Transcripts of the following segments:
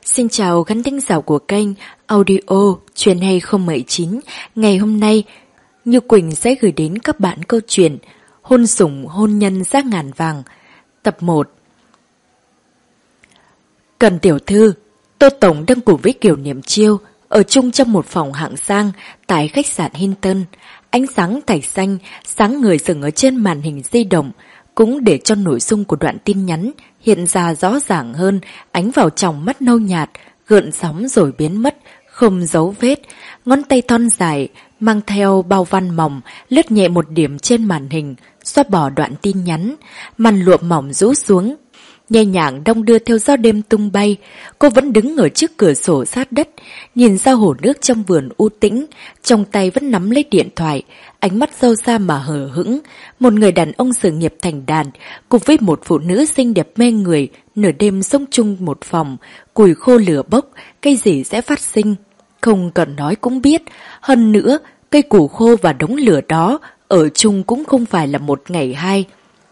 Xin chào khán thính giả của kênh audio Chuyện Hay 019. Ngày hôm nay, Như Quỳnh sẽ gửi đến các bạn câu chuyện Hôn Sủng Hôn Nhân Giá Ngàn Vàng, tập 1. Cần tiểu thư, Tô Tổng đang cùng với Kiều Niệm Chiêu ở chung trong một phòng hạng sang tại khách sạn Hilton. Ánh sáng thạch xanh, sáng người dừng ở trên màn hình di động, cũng để cho nội dung của đoạn tin nhắn hiện ra rõ ràng hơn, ánh vào tròng mắt nâu nhạt, gợn sóng rồi biến mất, không dấu vết. Ngón tay thon dài, mang theo bao văn mỏng, lướt nhẹ một điểm trên màn hình, xóa bỏ đoạn tin nhắn. Màn lụa mỏng rũ xuống, nhẹ nhàng đong đưa theo gió đêm tung bay. Cô vẫn đứng ở trước cửa sổ sát đất, nhìn ra hồ nước trong vườn u tĩnh, trong tay vẫn nắm lấy điện thoại, ánh mắt sâu xa mà hờ hững. Một người đàn ông sự nghiệp thành đạt, cùng với một phụ nữ xinh đẹp mê người, nửa đêm sống chung một phòng, củi khô lửa bốc, cái gì sẽ phát sinh? Không cần nói cũng biết. Hơn nữa, cây củ khô và đống lửa đó ở chung cũng không phải là một ngày hai.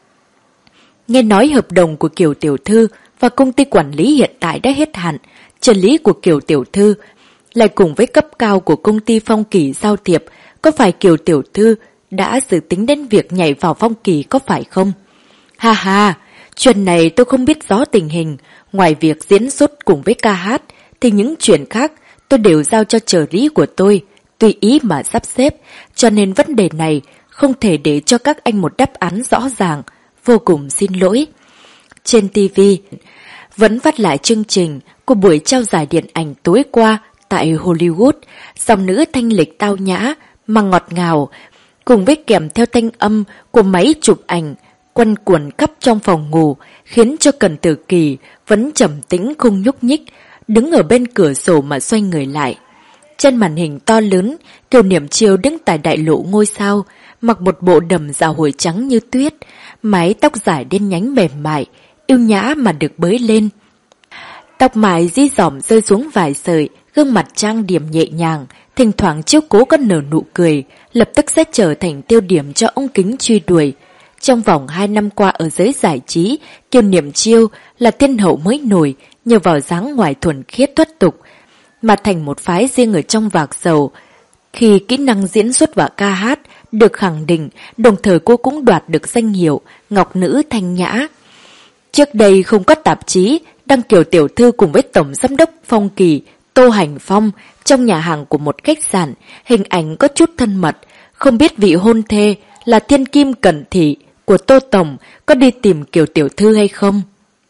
Nghe nói hợp đồng của Kiều tiểu thư và công ty quản lý hiện tại đã hết hạn. Trợ lý của Kiều tiểu thư lại cùng với cấp cao của công ty Phong Kỳ giao thiệp. Có phải Kiều tiểu thư đã dự tính đến việc nhảy vào Phong Kỳ có phải không? Ha ha, chuyện này tôi không biết rõ tình hình. Ngoài việc diễn xuất cùng với ca hát thì những chuyện khác tôi đều giao cho trợ lý của tôi, tùy ý mà sắp xếp. Cho nên vấn đề này không thể để cho các anh một đáp án rõ ràng. Vô cùng xin lỗi. Trên TV vẫn phát lại chương trình của buổi trao giải điện ảnh tối qua tại Hollywood. Dòng nữ thanh lịch tao nhã mà ngọt ngào, cùng với kèm theo thanh âm của máy chụp ảnh quanh quẩn khắp trong phòng ngủ, khiến cho Cần Tử Kỳ vẫn trầm tĩnh không nhúc nhích, đứng ở bên cửa sổ mà xoay người lại. Trên màn hình to lớn, Kiều Niệm Chiêu đứng tại đại lộ ngôi sao, mặc một bộ đầm dạ hồi trắng như tuyết, mái tóc dài đen nhánh mềm mại, yêu nhã mà được bới lên. Tóc mái dí dỏm rơi xuống vài sợi, gương mặt trang điểm nhẹ nhàng, thỉnh thoảng chiếu cố có nở nụ cười, lập tức sẽ trở thành tiêu điểm cho ống kính truy đuổi. Trong vòng 2 năm qua ở giới giải trí, Kiều Niệm Chiêu là thiên hậu mới nổi, nhờ vào dáng ngoài thuần khiết thoát tục, mà thành một phái riêng ở trong vạc dầu. Khi kỹ năng diễn xuất và ca hát được khẳng định, đồng thời cô cũng đoạt được danh hiệu Ngọc Nữ Thanh Nhã. Trước đây không có tạp chí đăng Kiều tiểu thư cùng với Tổng Giám đốc Phong Kỳ, Tô Hành Phong trong nhà hàng của một khách sạn, hình ảnh có chút thân mật. Không biết vị hôn thê là thiên kim cẩn thị của Tô Tổng có đi tìm Kiều tiểu thư hay không?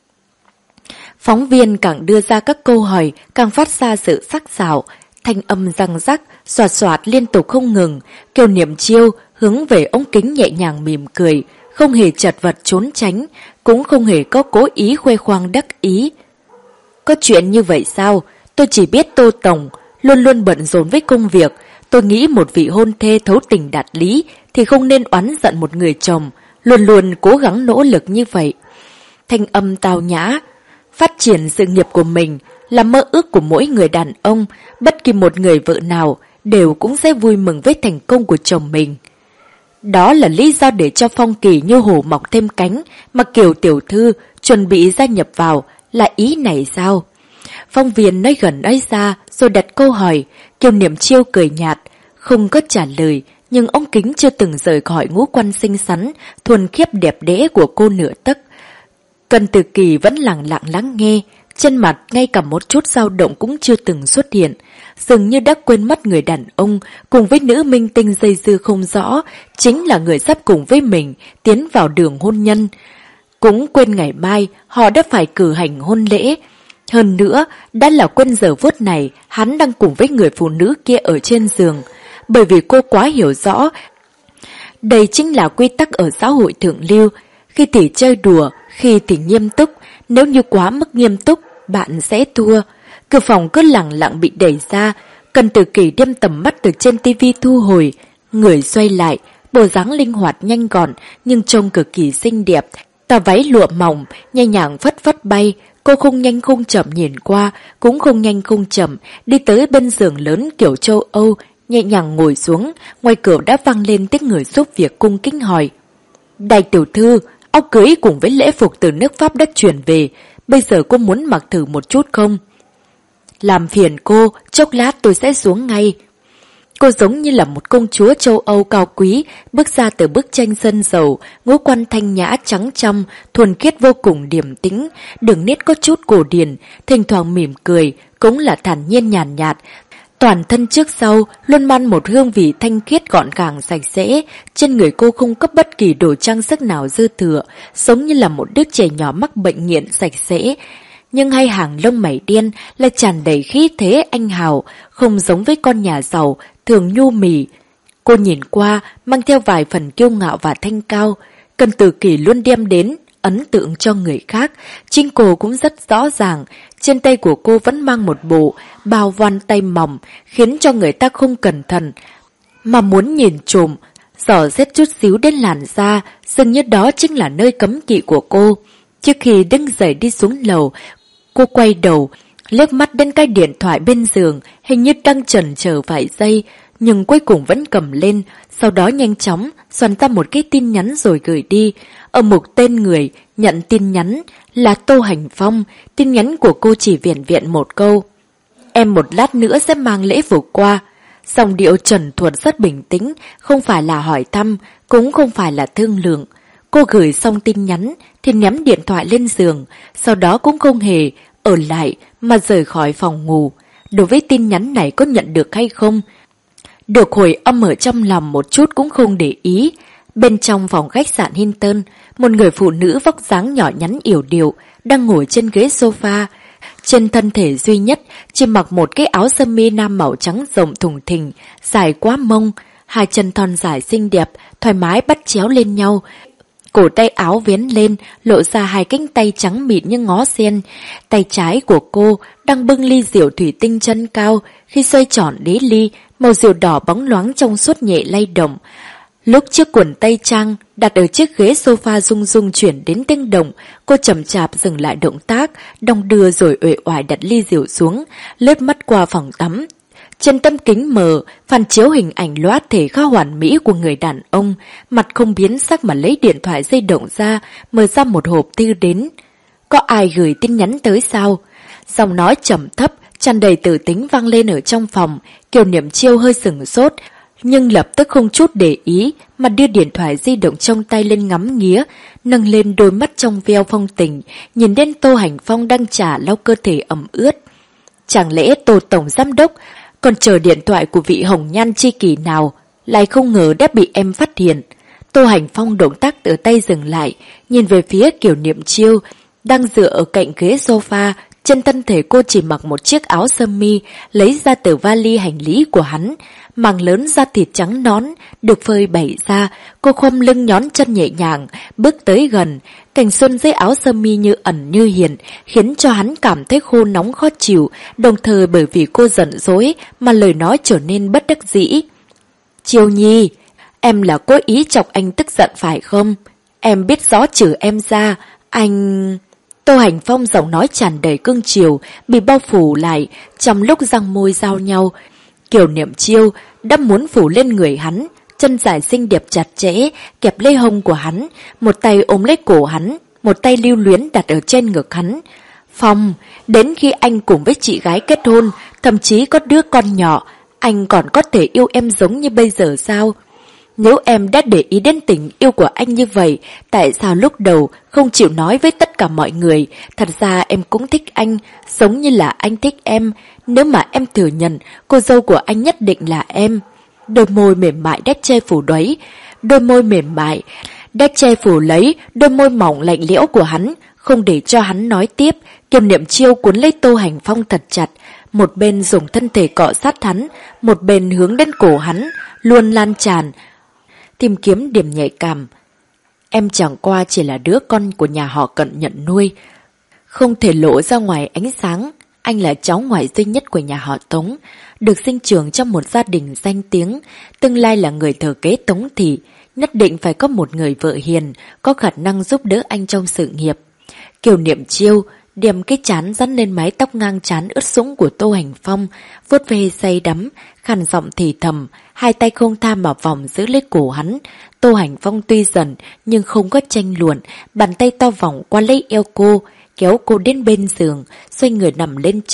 Phóng viên càng đưa ra các câu hỏi càng phát ra sự sắc sảo, thanh âm răng rắc, xoạt xoạt liên tục không ngừng. Kiều Niệm Chiêu hướng về ống kính nhẹ nhàng mỉm cười, không hề chật vật trốn tránh, cũng không hề có cố ý khoe khoang đắc ý. Có chuyện như vậy sao? Tôi chỉ biết Tô Tổng luôn luôn bận rộn với công việc. Tôi nghĩ một vị hôn thê thấu tình đạt lý thì không nên oán giận một người chồng, luôn luôn cố gắng nỗ lực như vậy. Thanh âm tao nhã, phát triển sự nghiệp của mình là mơ ước của mỗi người đàn ông, bất kỳ một người vợ nào đều cũng sẽ vui mừng với thành công của chồng mình. Đó là lý do để cho Phong Kỳ như hổ mọc thêm cánh, mà Kiều tiểu thư chuẩn bị gia nhập vào, là ý này sao? Phóng viên nói gần nói xa rồi đặt câu hỏi. Kiều Niệm Chiêu cười nhạt, không có trả lời, nhưng ống kính chưa từng rời khỏi ngũ quan xinh xắn, thuần khiết đẹp đẽ của cô nửa tấc. Cần Tử Kỳ vẫn lặng lặng lắng nghe, trên mặt ngay cả một chút dao động cũng chưa từng xuất hiện, dường như đã quên mất người đàn ông cùng với nữ minh tinh dây dưa không rõ chính là người sắp cùng với mình tiến vào đường hôn nhân. Cũng quên ngày mai họ đã phải cử hành hôn lễ. Hơn nữa, đã là quên giờ phút này hắn đang cùng với người phụ nữ kia ở trên giường, bởi vì cô quá hiểu rõ đây chính là quy tắc ở xã hội thượng lưu, khi thì chơi đùa, khi thì nghiêm túc. Nếu như quá mức nghiêm túc, bạn sẽ thua. Cửa phòng cứ lặng lặng bị đẩy ra. Cần Tử Kỳ đem tầm mắt từ trên tivi thu hồi, người xoay lại, bộ dáng linh hoạt nhanh gọn nhưng trông cực kỳ xinh đẹp. Tà váy lụa mỏng nhẹ nhàng phất phất bay. Cô không nhanh không chậm nhìn qua, cũng không nhanh không chậm đi tới bên giường lớn kiểu châu Âu, nhẹ nhàng ngồi xuống. Ngoài cửa đã vang lên tiếng người giúp việc cung kính hỏi: Đại tiểu thư, áo cưới cùng với lễ phục từ nước Pháp đã chuyển về, bây giờ cô muốn mặc thử một chút không? Làm phiền cô, chốc lát tôi sẽ xuống ngay. Cô giống như là một công chúa châu Âu cao quý, bước ra từ bức tranh sơn dầu, ngũ quan thanh nhã trắng trong, thuần khiết vô cùng điềm tĩnh, đường nét có chút cổ điển, thỉnh thoảng mỉm cười, cũng là thản nhiên nhàn nhạt. Toàn thân trước sau luôn mang một hương vị thanh khiết gọn gàng sạch sẽ, trên người cô không có bất kỳ đồ trang sức nào dư thừa, giống như là một đứa trẻ nhỏ mắc bệnh nghiện sạch sẽ. Nhưng hai hàng lông mày đen là tràn đầy khí thế anh hào, không giống với con nhà giàu, thường nhu mì. Cô nhìn qua, mang theo vài phần kiêu ngạo và thanh cao. Cần Tử Kỳ luôn đem đến ấn tượng cho người khác, chính cô cũng rất rõ ràng. Trên tay của cô vẫn mang một bộ bao voan tay mỏng, khiến cho người ta không cẩn thận mà muốn nhìn trộm, dò xét chút xíu đến làn da, dường như đó chính là nơi cấm kỵ của cô. Trước khi đứng dậy đi xuống lầu, cô quay đầu, liếc mắt đến cái điện thoại bên giường, hình như đang chần chờ vài giây, nhưng cuối cùng vẫn cầm lên, sau đó nhanh chóng soạn ra một cái tin nhắn rồi gửi đi. Ở mục tên người nhận tin nhắn là Tô Hành Phong, tin nhắn của cô chỉ vẻn vẹn một câu: em một lát nữa sẽ mang lễ phục qua. Giọng điệu trần thuật rất bình tĩnh, không phải là hỏi thăm, cũng không phải là thương lượng. Cô gửi xong tin nhắn thì ném điện thoại lên giường, sau đó cũng không hề ở lại mà rời khỏi phòng ngủ. Đối với tin nhắn này có nhận được hay không, được hồi âm ở trong lòng một chút cũng không để ý. Bên trong phòng khách sạn Hilton, một người phụ nữ vóc dáng nhỏ nhắn yểu điệu đang ngồi trên ghế sofa. Trên thân thể duy nhất chỉ mặc một cái áo sơ mi nam màu trắng rộng thùng thình, dài quá mông, hai chân thon dài xinh đẹp, thoải mái bắt chéo lên nhau. Cổ tay áo vén lên, lộ ra hai cánh tay trắng mịn như ngó sen. Tay trái của cô đang bưng ly rượu thủy tinh chân cao, khi xoay tròn đế ly, màu rượu đỏ bóng loáng trong suốt nhẹ lay động. Lúc chiếc quần tây trang đặt ở chiếc ghế sofa rung rung chuyển đến tiếng động, cô chậm chạp dừng lại động tác, đong đưa rồi uể oải đặt ly rượu xuống, lướt mắt qua phòng tắm. Trên tấm kính mờ, phản chiếu hình ảnh loát thể khá hoàn mỹ của người đàn ông, mặt không biến sắc mà lấy điện thoại di động ra, mở ra một hộp thư đến. Có ai gửi tin nhắn tới sao? Giọng nói trầm thấp, tràn đầy tử tính vang lên ở trong phòng. Kiều Niệm Chiêu hơi sửng sốt, nhưng lập tức không chút để ý mà đưa điện thoại di động trong tay lên ngắm nghía, nâng lên đôi mắt trong veo phong tình, nhìn đến Tô Hành Phong đang trả lau cơ thể ẩm ướt. Chẳng lẽ Tô Tổng Giám Đốc còn chờ điện thoại của vị hồng nhan chi kỷ nào, lại không ngờ đã bị em phát hiện. Tô Hành Phong động tác từ tay dừng lại, nhìn về phía Kiều Niệm Chiêu, đang dựa ở cạnh ghế sofa. Trên thân thể cô chỉ mặc một chiếc áo sơ mi lấy ra từ vali hành lý của hắn, màng lớn da thịt trắng nõn được phơi bày ra. Cô khom lưng nhón chân nhẹ nhàng bước tới gần, cảnh xuân dưới áo sơ mi như ẩn như hiện, khiến cho hắn cảm thấy khô nóng khó chịu, đồng thời bởi vì cô giận dỗi mà lời nói trở nên bất đắc dĩ. Chiêu Nhi, em là cố ý chọc anh tức giận phải không? Em biết rõ trừ em ra, anh... Tô Hành Phong giọng nói tràn đầy cương chiều, bị bao phủ lại, trong lúc răng môi giao nhau. Kiều Niệm Chiêu đã muốn phủ lên người hắn, chân dài xinh đẹp chặt chẽ, kẹp lấy hông của hắn, một tay ôm lấy cổ hắn, một tay lưu luyến đặt ở trên ngực hắn. Phong, đến khi anh cùng với chị gái kết hôn, thậm chí có đứa con nhỏ, anh còn có thể yêu em giống như bây giờ sao? Nếu em đã để ý đến tình yêu của anh như vậy, tại sao lúc đầu không chịu nói với tất cả mọi người? Thật ra em cũng thích anh, giống như là anh thích em. Nếu mà em thừa nhận, cô dâu của anh nhất định là em. Đôi môi mềm mại đã che phủ đấy, đôi môi mềm mại đã che phủ lấy đôi môi mỏng lạnh lẽo của hắn, không để cho hắn nói tiếp. Kiều Niệm Chiêu cuốn lấy Tô Hành Phong thật chặt, một bên dùng thân thể cọ sát hắn, một bên hướng đến cổ hắn, luôn lan tràn, tìm kiếm điểm nhạy cảm. Em chẳng qua chỉ là đứa con của nhà họ Cận nhận nuôi, không thể lộ ra ngoài ánh sáng. Anh là cháu ngoại duy nhất của nhà họ Tống, được sinh trưởng trong một gia đình danh tiếng, tương lai là người thừa kế Tống thị, nhất định phải có một người vợ hiền, có khả năng giúp đỡ anh trong sự nghiệp. Kiều Niệm Chiêu điểm cái chán dắt lên mái tóc ngang trán ướt sũng của Tô Hành Phong, vuốt ve say đắm, khàn giọng thì thầm, hai tay không tha mà vòng giữ lấy cổ hắn. Tô Hành Phong tuy giận nhưng không có tranh luận, bàn tay to vòng qua lấy eo cô, kéo cô đến bên giường, xoay người nằm lên trên,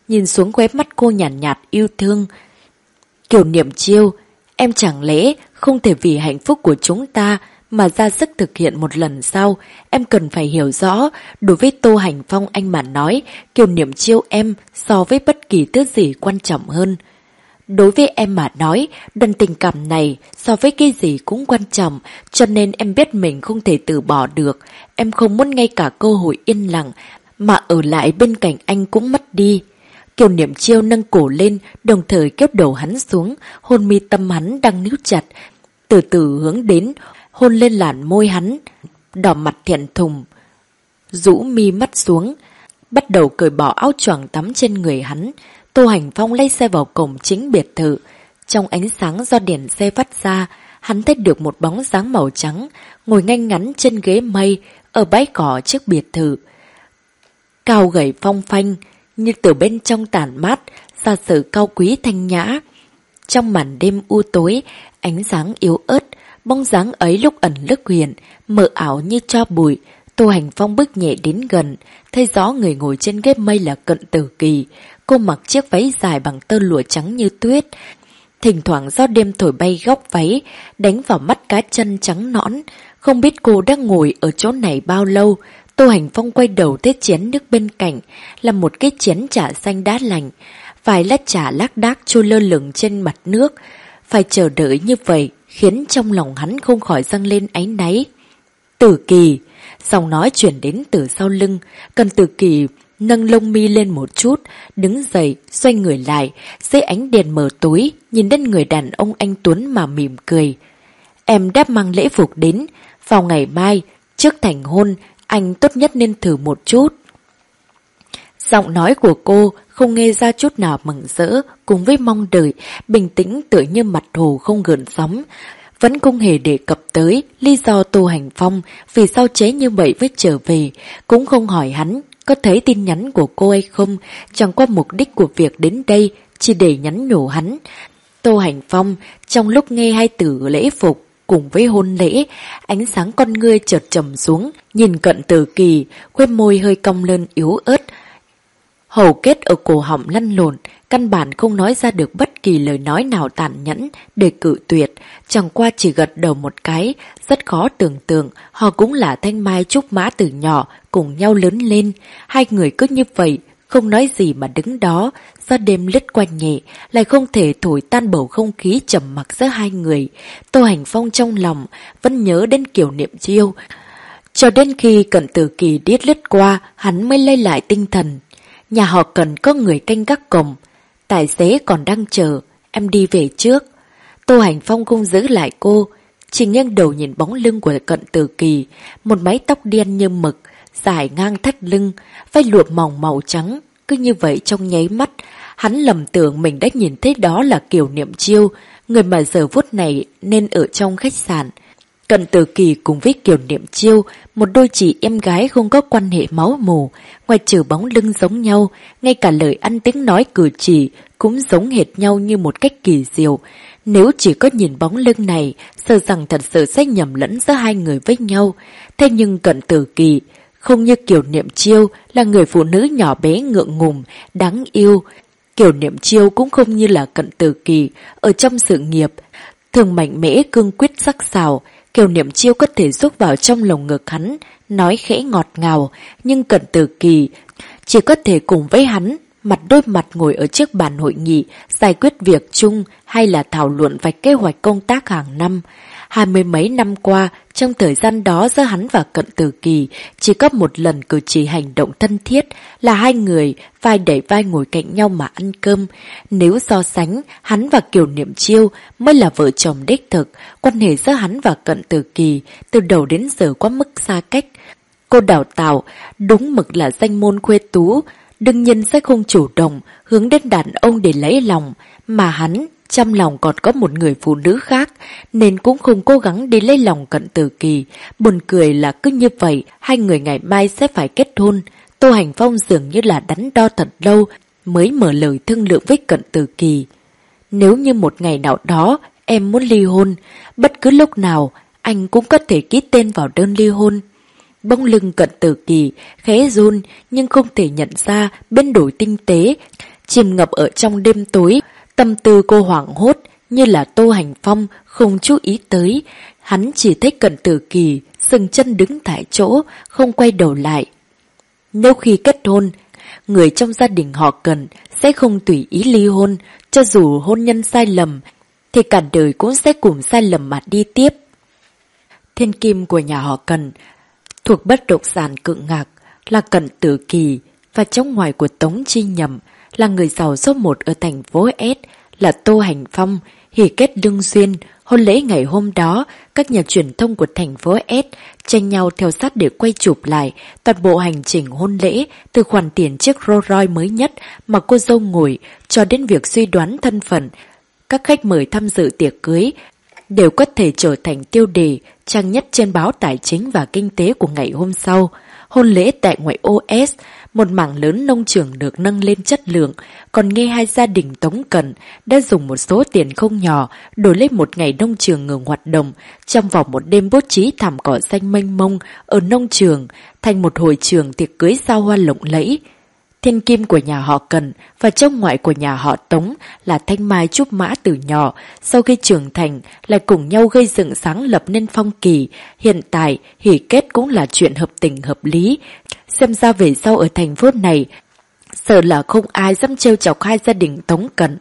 nhìn xuống khóe mắt cô nhàn nhạt yêu thương. Kiều Niệm Chiêu, em chẳng lẽ không thể vì hạnh phúc của chúng ta mà ra sức thực hiện một lần sau? Em cần phải hiểu rõ, đối với Tô Hành Phong anh mà nói, Kiều Niệm Chiêu em so với bất kỳ thứ gì quan trọng hơn. Đối với em mà nói, đoạn tình cảm này so với cái gì cũng quan trọng, cho nên em biết mình không thể từ bỏ được. Em không muốn ngay cả cơ hội yên lặng mà ở lại bên cạnh anh cũng mất đi. Kiều Niệm Chiêu nâng cổ lên, đồng thời kéo đầu hắn xuống, hôn mi tâm hắn đang níu chặt, từ từ hướng đến, hôn lên làn môi hắn, đỏ mặt thẹn thùng, rũ mi mắt xuống, bắt đầu cởi bỏ áo choàng tắm trên người hắn. Tô Hành Phong lay xe vào cổng chính biệt thự. Trong ánh sáng do đèn xe phát ra, hắn thấy được một bóng dáng màu trắng, ngồi ngay ngắn trên ghế mây, ở bãi cỏ trước biệt thự. Cao gầy phong phanh, như từ bên trong tản mát, ra sự cao quý thanh nhã. Trong màn đêm u tối, ánh sáng yếu ớt, bóng dáng ấy lúc ẩn lúc hiện, mờ ảo như tro bụi. Tô Hành Phong bước nhẹ đến gần, thấy rõ người ngồi trên ghế mây là Cận Tử Kỳ. Cô mặc chiếc váy dài bằng tơ lụa trắng như tuyết. Thỉnh thoảng gió đêm thổi bay góc váy, đánh vào mắt cá chân trắng nõn. Không biết cô đang ngồi ở chỗ này bao lâu. Tô Hành Phong quay đầu thấy chén nước bên cạnh, là một cái chén trà xanh đá lạnh. Vài lát trà lác đác trôi lơ lửng trên mặt nước. Phải chờ đợi như vậy, khiến trong lòng hắn không khỏi dâng lên áy náy. Tử Kỳ, giọng nói chuyển đến từ sau lưng. Cận Tử Kỳ nâng lông mi lên một chút, đứng dậy, xoay người lại, dưới ánh đèn mờ tối, nhìn đến người đàn ông anh Tuấn mà mỉm cười. Em đã mang lễ phục đến, vào ngày mai, trước thành hôn, anh tốt nhất nên thử một chút. Giọng nói của cô không nghe ra chút nào mừng rỡ, cùng với mong đợi, bình tĩnh tựa như mặt hồ không gợn sóng. Vẫn không hề đề cập tới lý do Tô Hành Phong vì sao chế như vậy mới trở về, cũng không hỏi hắn có thấy tin nhắn của cô hay không, chẳng qua mục đích của việc đến đây chỉ để nhắn nhủ hắn. Tô Hành Phong trong lúc nghe hai từ lễ phục cùng với hôn lễ, ánh sáng con ngươi chợt trầm xuống, nhìn Cận Tử Kỳ, khóe môi hơi cong lên yếu ớt, hầu kết ở cổ họng lăn lộn, căn bản không nói ra được bất kỳ lời nói nào tàn nhẫn để cự tuyệt, chẳng qua chỉ gật đầu một cái. Rất khó tưởng tượng họ cũng là thanh mai trúc mã từ nhỏ cùng nhau lớn lên. Hai người cứ như vậy không nói gì mà đứng đó, gió đêm lướt qua nhẹ, lại không thể thổi tan bầu không khí trầm mặc giữa hai người. Tô Hành Phong trong lòng vẫn nhớ đến Kiều Niệm Chiêu, cho đến khi Cận Tử Kỳ điết lướt qua, hắn mới lấy lại tinh thần. Nhà họ cần có người canh gác cổng, tài xế còn đang chờ, em đi về trước. Tô Hành Phong không giữ lại cô, chỉ nghiêng đầu nhìn bóng lưng của Cận Tử Kỳ, một mái tóc đen như mực, dài ngang thắt lưng, váy lụa mỏng màu trắng. Cứ như vậy trong nháy mắt, hắn lầm tưởng mình đã nhìn thấy đó là Kiều Niệm Chiêu, người mà giờ phút này nên ở trong khách sạn. Cận Tử Kỳ cùng với Kiều Niệm Chiêu, một đôi chị em gái không có quan hệ máu mủ, ngoài trừ bóng lưng giống nhau, ngay cả lời ăn tiếng nói cử chỉ cũng giống hệt nhau như một cách kỳ diệu. Nếu chỉ có nhìn bóng lưng này, sợ rằng thật sự sẽ nhầm lẫn giữa hai người với nhau. Thế nhưng Cận Tử Kỳ không như Kiều Niệm Chiêu là người phụ nữ nhỏ bé ngượng ngùng, đáng yêu. Kiều Niệm Chiêu cũng không như là Cận Tử Kỳ ở trong sự nghiệp, thường mạnh mẽ cương quyết sắc sảo. Kiều Niệm Chiêu có thể rúc vào trong lồng ngực hắn, nói khẽ ngọt ngào, nhưng Cận Tử Kỳ chỉ có thể cùng với hắn, mặt đôi mặt ngồi ở trước bàn hội nghị, giải quyết việc chung hay là thảo luận vạch kế hoạch công tác hàng năm. 20 mấy năm qua, trong thời gian đó giữa hắn và Cận Tử Kỳ, chỉ có một lần cử chỉ hành động thân thiết là hai người vai đẩy vai ngồi cạnh nhau mà ăn cơm. Nếu so sánh, hắn và Kiều Niệm Chiêu mới là vợ chồng đích thực, quan hệ giữa hắn và Cận Tử Kỳ từ đầu đến giờ quá mức xa cách. Cô đào tạo, đúng mực là danh môn khuê tú, đương nhiên sẽ không chủ động hướng đến đàn ông để lấy lòng, mà hắn trong lòng còn có một người phụ nữ khác, nên cũng không cố gắng đi lấy lòng Cận Tử Kỳ. Buồn cười là cứ như vậy, hai người ngày mai sẽ phải kết hôn. Tô Hành Phong dường như là đắn đo thật lâu mới mở lời thương lượng với Cận Tử Kỳ. Nếu như một ngày nào đó em muốn ly hôn, bất cứ lúc nào anh cũng có thể ký tên vào đơn ly hôn. Bông lưng Cận Tử Kỳ khẽ run, nhưng không thể nhận ra biến đổi tinh tế Chìm ngập ở trong đêm tối, tâm tư cô hoảng hốt như là Tô Hành Phong không chú ý tới. Hắn chỉ thấy Cận Tử Kỳ dừng chân đứng tại chỗ, không quay đầu lại. Nếu khi kết hôn, người trong gia đình họ Cận sẽ không tùy ý ly hôn, cho dù hôn nhân sai lầm, thì cả đời cũng sẽ cùng sai lầm mà đi tiếp. Thiên kim của nhà họ Cận thuộc bất động sản Cự Ngạc là Cận Tử Kỳ, và trong ngoài của Tống Chi Nhậm là người giàu số 1 ở thành phố S, là Tô Hành Phong. Hỉ kết lương duyên, hôn lễ ngày hôm đó, các nhà truyền thông của thành phố S tranh nhau theo sát để quay chụp lại toàn bộ hành trình hôn lễ, từ khoản tiền chiếc Rolls Royce mới nhất mà cô dâu ngồi cho đến việc suy đoán thân phận. Các khách mời tham dự tiệc cưới đều có thể trở thành tiêu đề trang nhất trên báo Tài chính và Kinh tế của ngày hôm sau. Hôn lễ tại ngoại ô S, một mảng lớn nông trường được nâng lên chất lượng, còn nghe hai gia đình Tống Cận đã dùng một số tiền không nhỏ đổi lấy một ngày nông trường ngừng hoạt động, trong vòng một đêm bố trí thảm cỏ xanh mênh mông ở nông trường thành một hội trường tiệc cưới sao hoa lộng lẫy. Thiên kim của nhà họ Cận và trong ngoại của nhà họ Tống là Thanh Mai Trúc Mã từ nhỏ, sau khi trưởng thành lại cùng nhau gây dựng sáng lập nên Phong Kỳ. Hiện tại hỉ kết cũng là chuyện hợp tình hợp lý. Xem ra về sau ở thành phố này, sợ là không ai dám trêu chọc hai gia đình Tống Cận.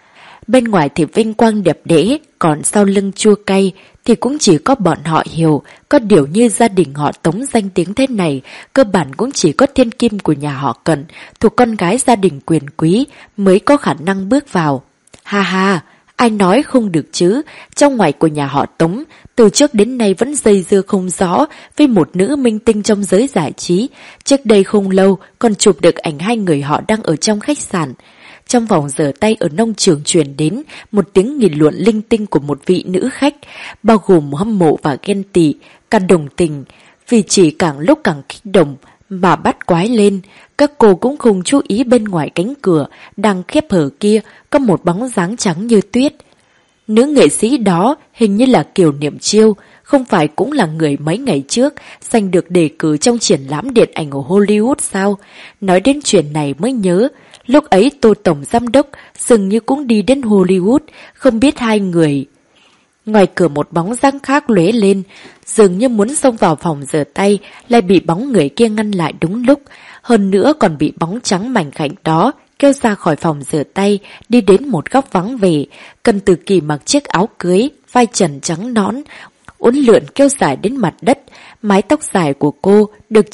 Bên ngoài thì vinh quang đẹp đẽ, còn sau lưng chua cay thì cũng chỉ có bọn họ hiểu. Có điều như gia đình họ Tống danh tiếng thế này, cơ bản cũng chỉ có thiên kim của nhà họ Cận, thuộc con gái gia đình quyền quý, mới có khả năng bước vào. Ha ha, ai nói không được chứ, trong ngoài của nhà họ Tống, từ trước đến nay vẫn dây dưa không rõ với một nữ minh tinh trong giới giải trí. Trước đây không lâu còn chụp được ảnh hai người họ đang ở trong khách sạn. Trong vòng giờ tay ở nông trường truyền đến một tiếng nghị luận linh tinh của một vị nữ khách, bao gồm hâm mộ và ghen tị, cả đồng tình, vì chỉ càng lúc càng kích động mà bắt quái lên. Các cô cũng không chú ý bên ngoài cánh cửa đang khép hở kia có một bóng dáng trắng như tuyết. Nữ nghệ sĩ đó hình như là Kiều Niệm Chiêu, không phải cũng là người mấy ngày trước giành được đề cử trong triển lãm điện ảnh ở Hollywood sao? Nói đến chuyện này mới nhớ, lúc ấy Tô Tổng Giám Đốc dường như cũng đi đến Hollywood, không biết hai người. Ngoài cửa một bóng dáng khác lóe lên, dường như muốn xông vào phòng rửa tay, lại bị bóng người kia ngăn lại đúng lúc. Hơn nữa còn bị bóng trắng mảnh khảnh đó kêu ra khỏi phòng rửa tay, đi đến một góc vắng vẻ. Cận Tử Kỳ mặc chiếc áo cưới, vai trần trắng nõn, uốn lượn kêu dài đến mặt đất. Mái tóc dài của cô được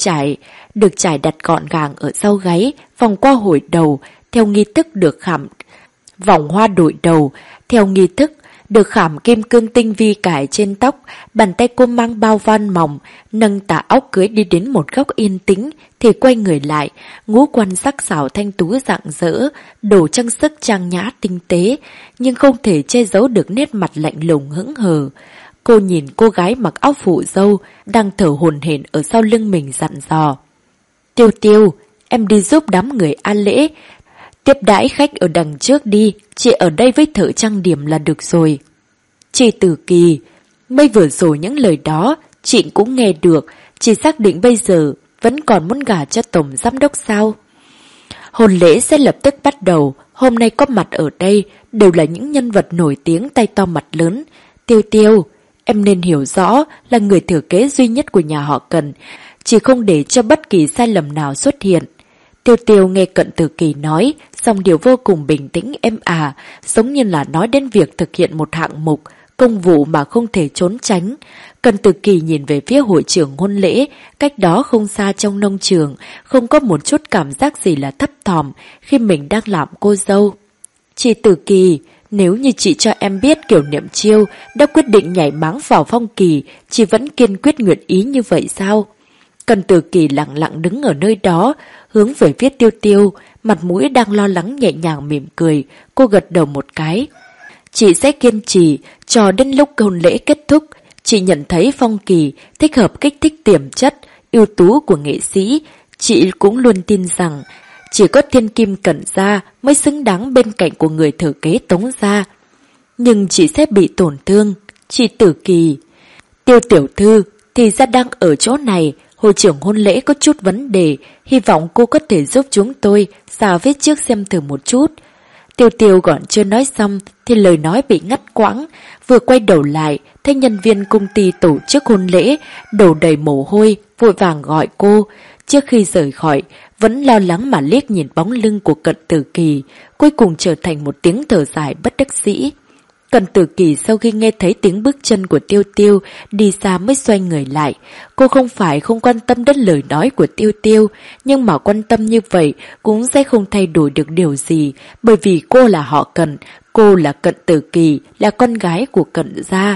trải đặt gọn gàng ở sau gáy, vòng qua hồi đầu, theo nghi thức được khảm vòng hoa đội đầu, theo nghi thức được khảm kim cương tinh vi cài trên tóc. Bàn tay cô mang bao van mỏng, nâng tà áo cưới đi đến một góc yên tĩnh, thì quay người lại, ngũ quan sắc sảo thanh tú rạng rỡ, đồ trang sức trang nhã tinh tế, nhưng không thể che giấu được nét mặt lạnh lùng hững hờ. Cô nhìn cô gái mặc áo phụ dâu đang thở hổn hển ở sau lưng mình dặn dò: Tiêu Tiêu, em đi giúp đám người an lễ, tiếp đãi khách ở đằng trước đi, chị ở đây với thợ trang điểm là được rồi. Chị Tử Kỳ, mới vừa rồi những lời đó chị cũng nghe được, chị xác định bây giờ vẫn còn muốn gả cho Tổng Giám Đốc sao? Hôn lễ sẽ lập tức bắt đầu, hôm nay có mặt ở đây đều là những nhân vật nổi tiếng tay to mặt lớn. Tiêu Tiêu, em nên hiểu rõ là người thừa kế duy nhất của nhà họ Cận, chỉ không để cho bất kỳ sai lầm nào xuất hiện. Tiêu Tiêu nghe Cận Tử Kỳ nói, dòng điệu vô cùng bình tĩnh êm ả, giống như là nói đến việc thực hiện một hạng mục, công vụ mà không thể trốn tránh. Cận Tử Kỳ nhìn về phía hội trường hôn lễ, cách đó không xa trong nông trường, không có một chút cảm giác gì là thấp thỏm khi mình đang làm cô dâu. Chị Tử Kỳ, nếu như chị cho em biết Kiều Niệm Chiêu đã quyết định nhảy máng vào Phong Kỳ, chị vẫn kiên quyết nguyện ý như vậy sao? Cận Tử Kỳ lặng lặng đứng ở nơi đó, hướng về phía Tiêu Tiêu, mặt mũi đang lo lắng nhẹ nhàng mỉm cười. Cô gật đầu một cái. Chị sẽ kiên trì cho đến lúc hôn lễ kết thúc. Chị nhận thấy Phong Kỳ thích hợp kích thích tiềm chất, ưu tú của nghệ sĩ. Chị cũng luôn tin rằng chỉ có thiên kim Cận gia mới xứng đáng bên cạnh của người thừa kế Tống gia. Nhưng chị sẽ bị tổn thương. Chị Tử Kỳ, Tiêu tiểu thư thì ra đang ở chỗ này, Hội trưởng hôn lễ có chút vấn đề, hy vọng cô có thể giúp chúng tôi xào viết trước xem thử một chút. Tiêu Tiêu còn chưa nói xong thì lời nói bị ngắt quãng, vừa quay đầu lại, thấy nhân viên công ty tổ chức hôn lễ, đầu đầy mồ hôi, vội vàng gọi cô. Trước khi rời khỏi, vẫn lo lắng mà liếc nhìn bóng lưng của Cận Tử Kỳ, cuối cùng trở thành một tiếng thở dài bất đắc dĩ. Cận Tử Kỳ sau khi nghe thấy tiếng bước chân của Tiêu Tiêu đi xa mới xoay người lại. Cô không phải không quan tâm đến lời nói của Tiêu Tiêu, nhưng mà quan tâm như vậy cũng sẽ không thay đổi được điều gì, bởi vì cô là họ Cận, cô là Cận Tử Kỳ, là con gái của Cận gia.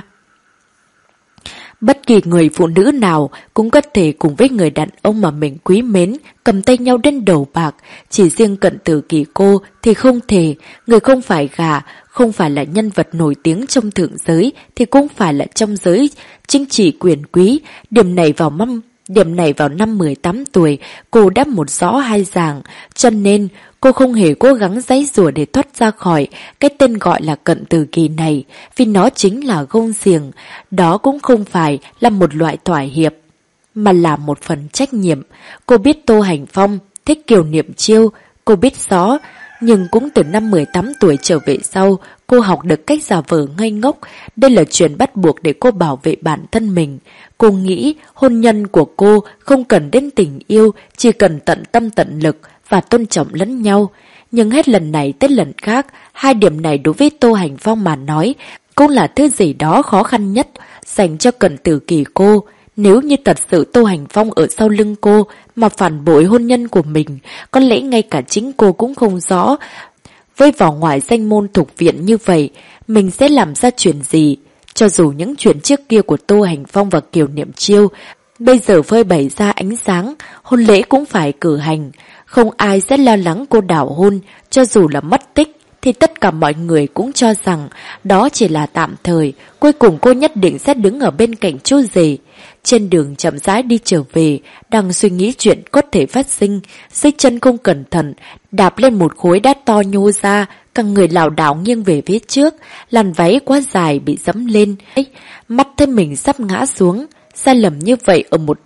Bất kỳ người phụ nữ nào cũng có thể cùng với người đàn ông mà mình quý mến, cầm tay nhau đến đầu bạc. Chỉ riêng Cận Tử Kỳ cô thì không thể, người không phải gà, không phải là nhân vật nổi tiếng trong thượng giới thì cũng phải là trong giới chính trị quyền quý. Điểm này vào năm 18 tuổi, cô đã một rõ hai ràng, cho nên cô không hề cố gắng giãy giụa để thoát ra khỏi cái tên gọi là Cận Tử Kỳ này, vì nó chính là gông xiềng. Đó cũng không phải là một loại thỏa hiệp, mà là một phần trách nhiệm. Cô biết Tô Hành Phong thích Kiều Niệm Chiêu, cô biết rõ, nhưng cũng từ năm 18 tuổi trở về sau, cô học được cách giả vờ ngây ngốc. Đây là chuyện bắt buộc để cô bảo vệ bản thân mình. Cô nghĩ hôn nhân của cô không cần đến tình yêu, chỉ cần tận tâm tận lực và tôn trọng lẫn nhau. Nhưng hết lần này tới lần khác, hai điểm này đối với Tô Hành Phong mà nói cũng là thứ gì đó khó khăn nhất dành cho Cận Tử Kỳ cô. Nếu như thật sự Tô Hành Phong ở sau lưng cô mà phản bội hôn nhân của mình, có lẽ ngay cả chính cô cũng không rõ. Với vỏ ngoài danh môn thục viện như vậy, mình sẽ làm ra chuyện gì? Cho dù những chuyện trước kia của Tô Hành Phong và Kiều Niệm Chiêu bây giờ phơi bày ra ánh sáng, hôn lễ cũng phải cử hành. Không ai sẽ lo lắng cô đảo hôn, cho dù là mất tích thì tất cả mọi người cũng cho rằng đó chỉ là tạm thời, cuối cùng cô nhất định sẽ đứng ở bên cạnh chú rể. Trên đường chậm rãi đi trở về, đang suy nghĩ chuyện có thể phát sinh, dưới chân không cẩn thận, đạp lên một khối đá to nhô ra, cả người lảo đảo nghiêng về phía trước, làn váy quá dài bị dẫm lên, mắt thấy mình sắp ngã xuống. Sai lầm như vậy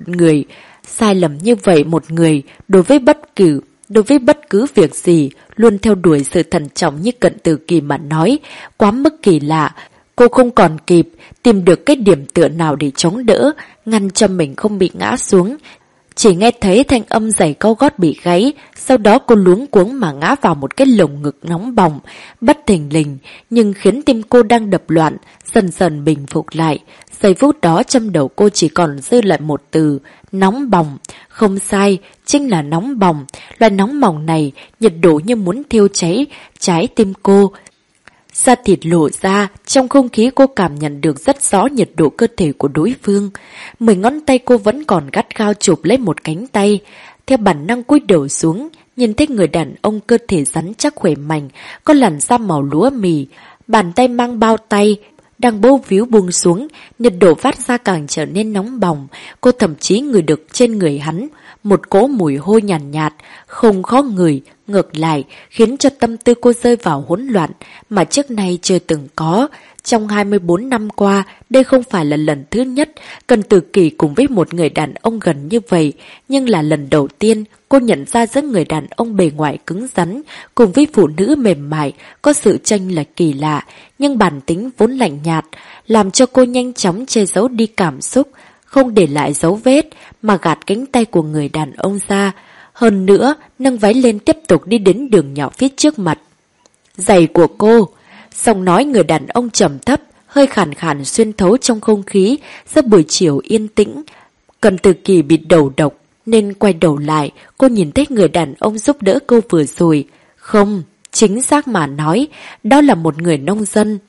một người đối với bất cứ việc gì luôn theo đuổi sự thận trọng như Cận Tử Kỳ mà nói, quá mức kỳ lạ. Cô không còn kịp tìm được cái điểm tựa nào để chống đỡ, ngăn cho mình không bị ngã xuống. Chỉ nghe thấy thanh âm giày cao gót bị gáy, sau đó cô luống cuống mà ngã vào một cái lồng ngực nóng bỏng, bất thình lình, nhưng khiến tim cô đang đập loạn, dần dần bình phục lại. Giây phút đó trong đầu cô chỉ còn dư lại một từ, nóng bỏng. Không sai, chính là nóng bỏng. Loại nóng bỏng này, nhiệt độ như muốn thiêu cháy trái tim cô. Da thịt lộ ra, trong không khí cô cảm nhận được rất rõ nhiệt độ cơ thể của đối phương. 10 ngón tay cô vẫn còn gắt gao chụp lấy một cánh tay. Theo bản năng cúi đầu xuống, nhìn thấy người đàn ông cơ thể rắn chắc khỏe mạnh, có làn da màu lúa mì, bàn tay mang bao tay, đang bấu víu buông xuống, nhiệt độ phát ra càng trở nên nóng bỏng. Cô thậm chí ngửi được trên người hắn một cỗ mùi hôi nhàn nhạt, không khó ngửi, ngược lại khiến cho tâm tư cô rơi vào hỗn loạn mà trước nay chưa từng có. Trong 24 năm qua, đây không phải là lần thứ nhất Cận Tử Kỳ cùng với một người đàn ông gần như vậy, nhưng là lần đầu tiên cô nhận ra giữa người đàn ông bề ngoài cứng rắn cùng với phụ nữ mềm mại có sự chênh lệch kỳ lạ, nhưng bản tính vốn lạnh nhạt làm cho cô nhanh chóng che giấu đi cảm xúc, không để lại dấu vết mà gạt cánh tay của người đàn ông ra. Hơn nữa, nâng váy lên tiếp tục đi đến đường nhỏ phía trước mặt. Giày của cô. Giọng nói người đàn ông trầm thấp, hơi khàn khàn xuyên thấu trong không khí giữa buổi chiều yên tĩnh. Cận Tử Kỳ bị đầu độc nên quay đầu lại, cô nhìn thấy người đàn ông giúp đỡ cô vừa rồi. Không, chính xác mà nói, đó là một người nông dân.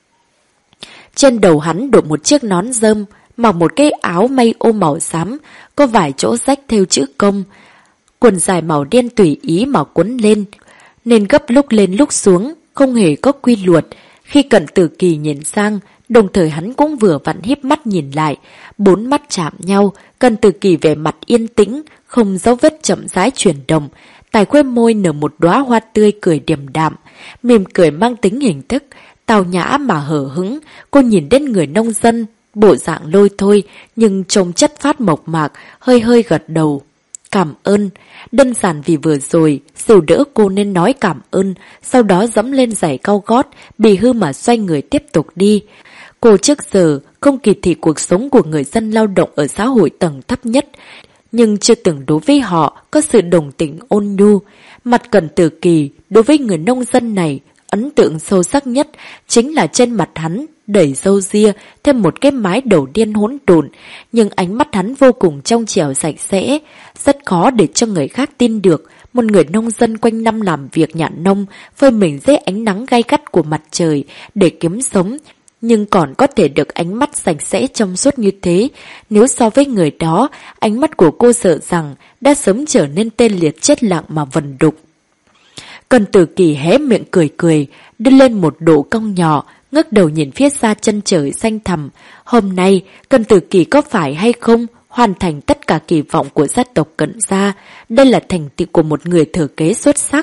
Trên đầu hắn đội một chiếc nón rơm, mặc một cái áo may ô màu xám, có vài chỗ rách thêu chữ công. Quần dài màu đen tùy ý mà quấn lên, nên gấp lúc lên lúc xuống, không hề có quy luật. Khi Cận Tử Kỳ nhìn sang, đồng thời hắn cũng vừa vặn híp mắt nhìn lại, 4 mắt chạm nhau. Cận Tử Kỳ vẻ mặt yên tĩnh, không dấu vết chậm rãi chuyển động, tại khóe môi nở một đóa hoa tươi cười điềm đạm, mỉm cười mang tính hình thức, tào nhã mà hở hững. Cô nhìn đến người nông dân Bộ dạng lôi thôi, nhưng trông chất phát mộc mạc, hơi hơi gật đầu. Cảm ơn, đơn giản vì vừa rồi, Sửu đỡ cô nên nói cảm ơn, sau đó dẫm lên giày cao gót, bị hư mà xoay người tiếp tục đi. Cô trước giờ không kỳ thị cuộc sống của người dân lao động ở xã hội tầng thấp nhất, nhưng chưa từng đối với họ có sự đồng tình ôn nhu. Mặt Cận Tử Kỳ đối với người nông dân này, ấn tượng sâu sắc nhất chính là trên mặt hắn đẩy râu ria, thêm một cái mái đầu điên hỗn độn, nhưng ánh mắt hắn vô cùng trong trẻo sạch sẽ, rất khó để cho người khác tin được. Một người nông dân quanh năm làm việc nhàn nông, phơi mình dưới ánh nắng gay gắt của mặt trời để kiếm sống, nhưng còn có thể được ánh mắt sạch sẽ trong suốt như thế. Nếu so với người đó, ánh mắt của cô sợ rằng đã sớm trở nên tê liệt chết lặng mà vần đục. Cận Tử Kỳ hé miệng cười cười, đưa lên một độ cong nhỏ, ngước đầu nhìn phía xa chân trời xanh thẳm. Hôm nay, Cận Tử Kỳ có phải hay không hoàn thành tất cả kỳ vọng của gia tộc Cận gia? Đây là thành tựu của một người thừa kế xuất sắc.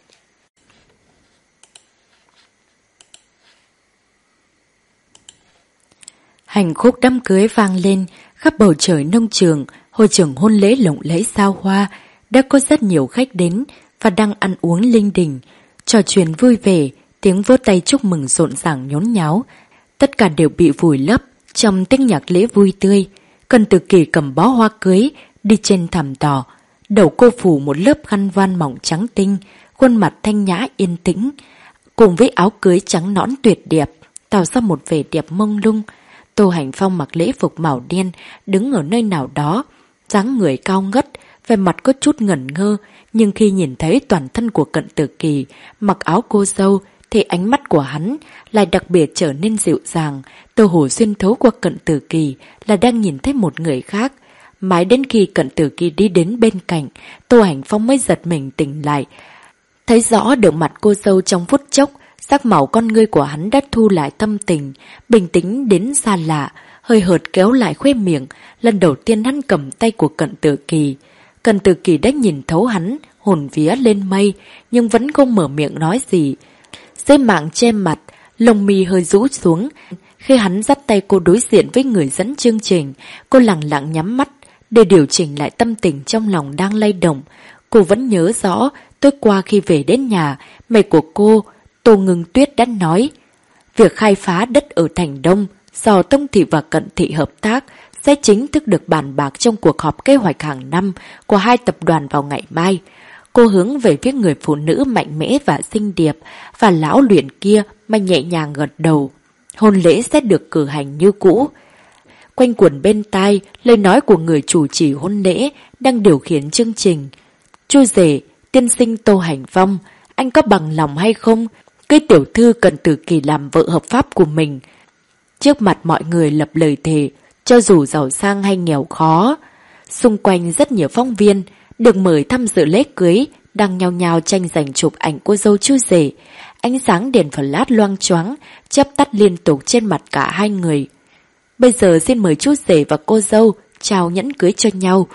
Hành khúc đám cưới vang lên, khắp bầu trời nông trường, hội trường hôn lễ lộng lẫy sao hoa, đã có rất nhiều khách đến và đang ăn uống linh đình, trò chuyện vui vẻ, tiếng vỗ tay chúc mừng rộn ràng nhốn nháo. Tất cả đều bị vùi lấp trong tiếng nhạc lễ vui tươi. Cận Tử Kỳ cầm bó hoa cưới, đi trên thảm đỏ, đầu cô phủ một lớp khăn voan mỏng trắng tinh, khuôn mặt thanh nhã yên tĩnh, cùng với áo cưới trắng nõn tuyệt đẹp, tạo ra một vẻ đẹp mông lung. Tô Hành Phong mặc lễ phục màu đen, đứng ở nơi nào đó, dáng người cao ngất, vẻ mặt có chút ngẩn ngơ, nhưng khi nhìn thấy toàn thân của Cận Tử Kỳ mặc áo cô dâu thì ánh mắt của hắn lại đặc biệt trở nên dịu dàng, tựa hồ xuyên thấu qua Cận Tử Kỳ là đang nhìn thấy một người khác. Mãi đến khi Cận Tử Kỳ đi đến bên cạnh, Tô Hành Phong mới giật mình tỉnh lại, thấy rõ được mặt cô dâu trong phút chốc. Sắc màu con ngươi của hắn đã thu lại tâm tình, bình tĩnh đến xa lạ, hơi hợt kéo lại khóe miệng. Lần đầu tiên hắn cầm tay của Cận Tử Kỳ. Cận Tử Kỳ đã nhìn thấu hắn, hồn vía lên mây, nhưng vẫn không mở miệng nói gì. Dưới mạng che mặt, lông mi hơi rũ xuống. Khi hắn dắt tay cô đối diện với người dẫn chương trình, cô lặng lặng nhắm mắt để điều chỉnh lại tâm tình trong lòng đang lay động. Cô vẫn nhớ rõ, tối qua khi về đến nhà, mẹ của cô, Tô Ngưng Tuyết đã nói, việc khai phá đất ở Thành Đông do Tông Thị và Cận Thị hợp tác sẽ chính thức được bàn bạc trong cuộc họp kế hoạch hàng năm của hai tập đoàn vào ngày mai. Cô hướng về phía người phụ nữ mạnh mẽ và xinh đẹp và lão luyện kia mà nhẹ nhàng gật đầu. Hôn lễ sẽ được cử hành như cũ. Quanh quẩn bên tai lời nói của người chủ trì hôn lễ đang điều khiển chương trình. Chu rể, tiên sinh Tô Hành Phong, anh có bằng lòng hay không cưới tiểu thư Cận Tử Kỳ làm vợ hợp pháp của mình? Trước mặt mọi người lập lời thề, cho dù giàu sang hay nghèo khó. Xung quanh rất nhiều phóng viên được mời tham dự lễ cưới đang nhao nhao tranh giành chụp ảnh cô dâu chú rể. Ánh sáng đèn flash loang choáng chớp tắt liên tục trên mặt cả hai người. Bây giờ xin mời chú rể và cô dâu trao nhẫn cưới cho nhau.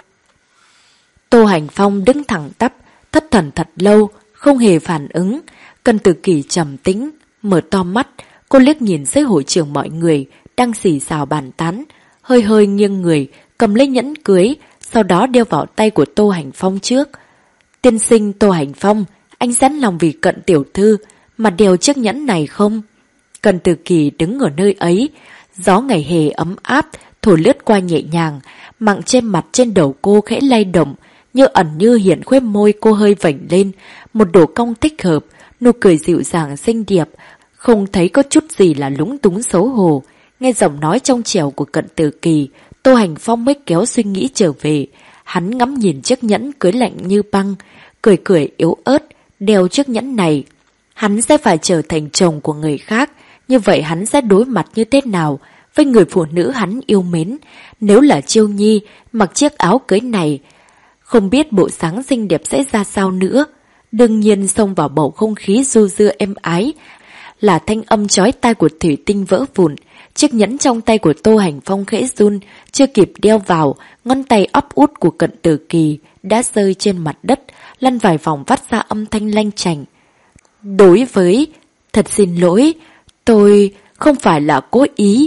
Tô Hành Phong đứng thẳng tắp, thất thần thật lâu, không hề phản ứng. Cận Tử Kỳ trầm tĩnh, mở to mắt, cô liếc nhìn dưới hội trường mọi người đang xì xào bàn tán, hơi hơi nghiêng người, cầm lấy nhẫn cưới, sau đó đeo vào tay của Tô Hành Phong trước. Tiên sinh Tô Hành Phong, anh sẵn lòng vì Cận tiểu thư mà đeo chiếc nhẫn này không? Cận Tử Kỳ đứng ở nơi ấy, gió ngày hè ấm áp thổi lướt qua nhẹ nhàng, mặng trên mặt trên đầu cô khẽ lay động, như ẩn như hiện khóe môi cô hơi vểnh lên, một độ cong thích hợp, nụ cười dịu dàng xinh đẹp, không thấy có chút gì là lúng túng xấu hổ. Nghe giọng nói trong trẻo của Cận Tử Kỳ, Tô Hành Phong mới kéo suy nghĩ trở về. Hắn ngắm nhìn chiếc nhẫn cưới lạnh như băng, cười cười yếu ớt, đeo chiếc nhẫn này. Hắn sẽ phải trở thành chồng của người khác, như vậy hắn sẽ đối mặt như thế nào với người phụ nữ hắn yêu mến? Nếu là Chiêu Nhi mặc chiếc áo cưới này, không biết bộ dáng xinh đẹp sẽ ra sao nữa. Đương nhiên xông vào bầu không khí du dưa êm ái là thanh âm chói tai của thủy tinh vỡ vụn. Chiếc nhẫn trong tay của Tô Hành Phong khẽ run, chưa kịp đeo vào, ngón tay ấp út của Cận Tử Kỳ đã rơi trên mặt đất, lăn vài vòng vắt ra âm thanh lanh chành. Đối với... Thật xin lỗi, tôi không phải là cố ý.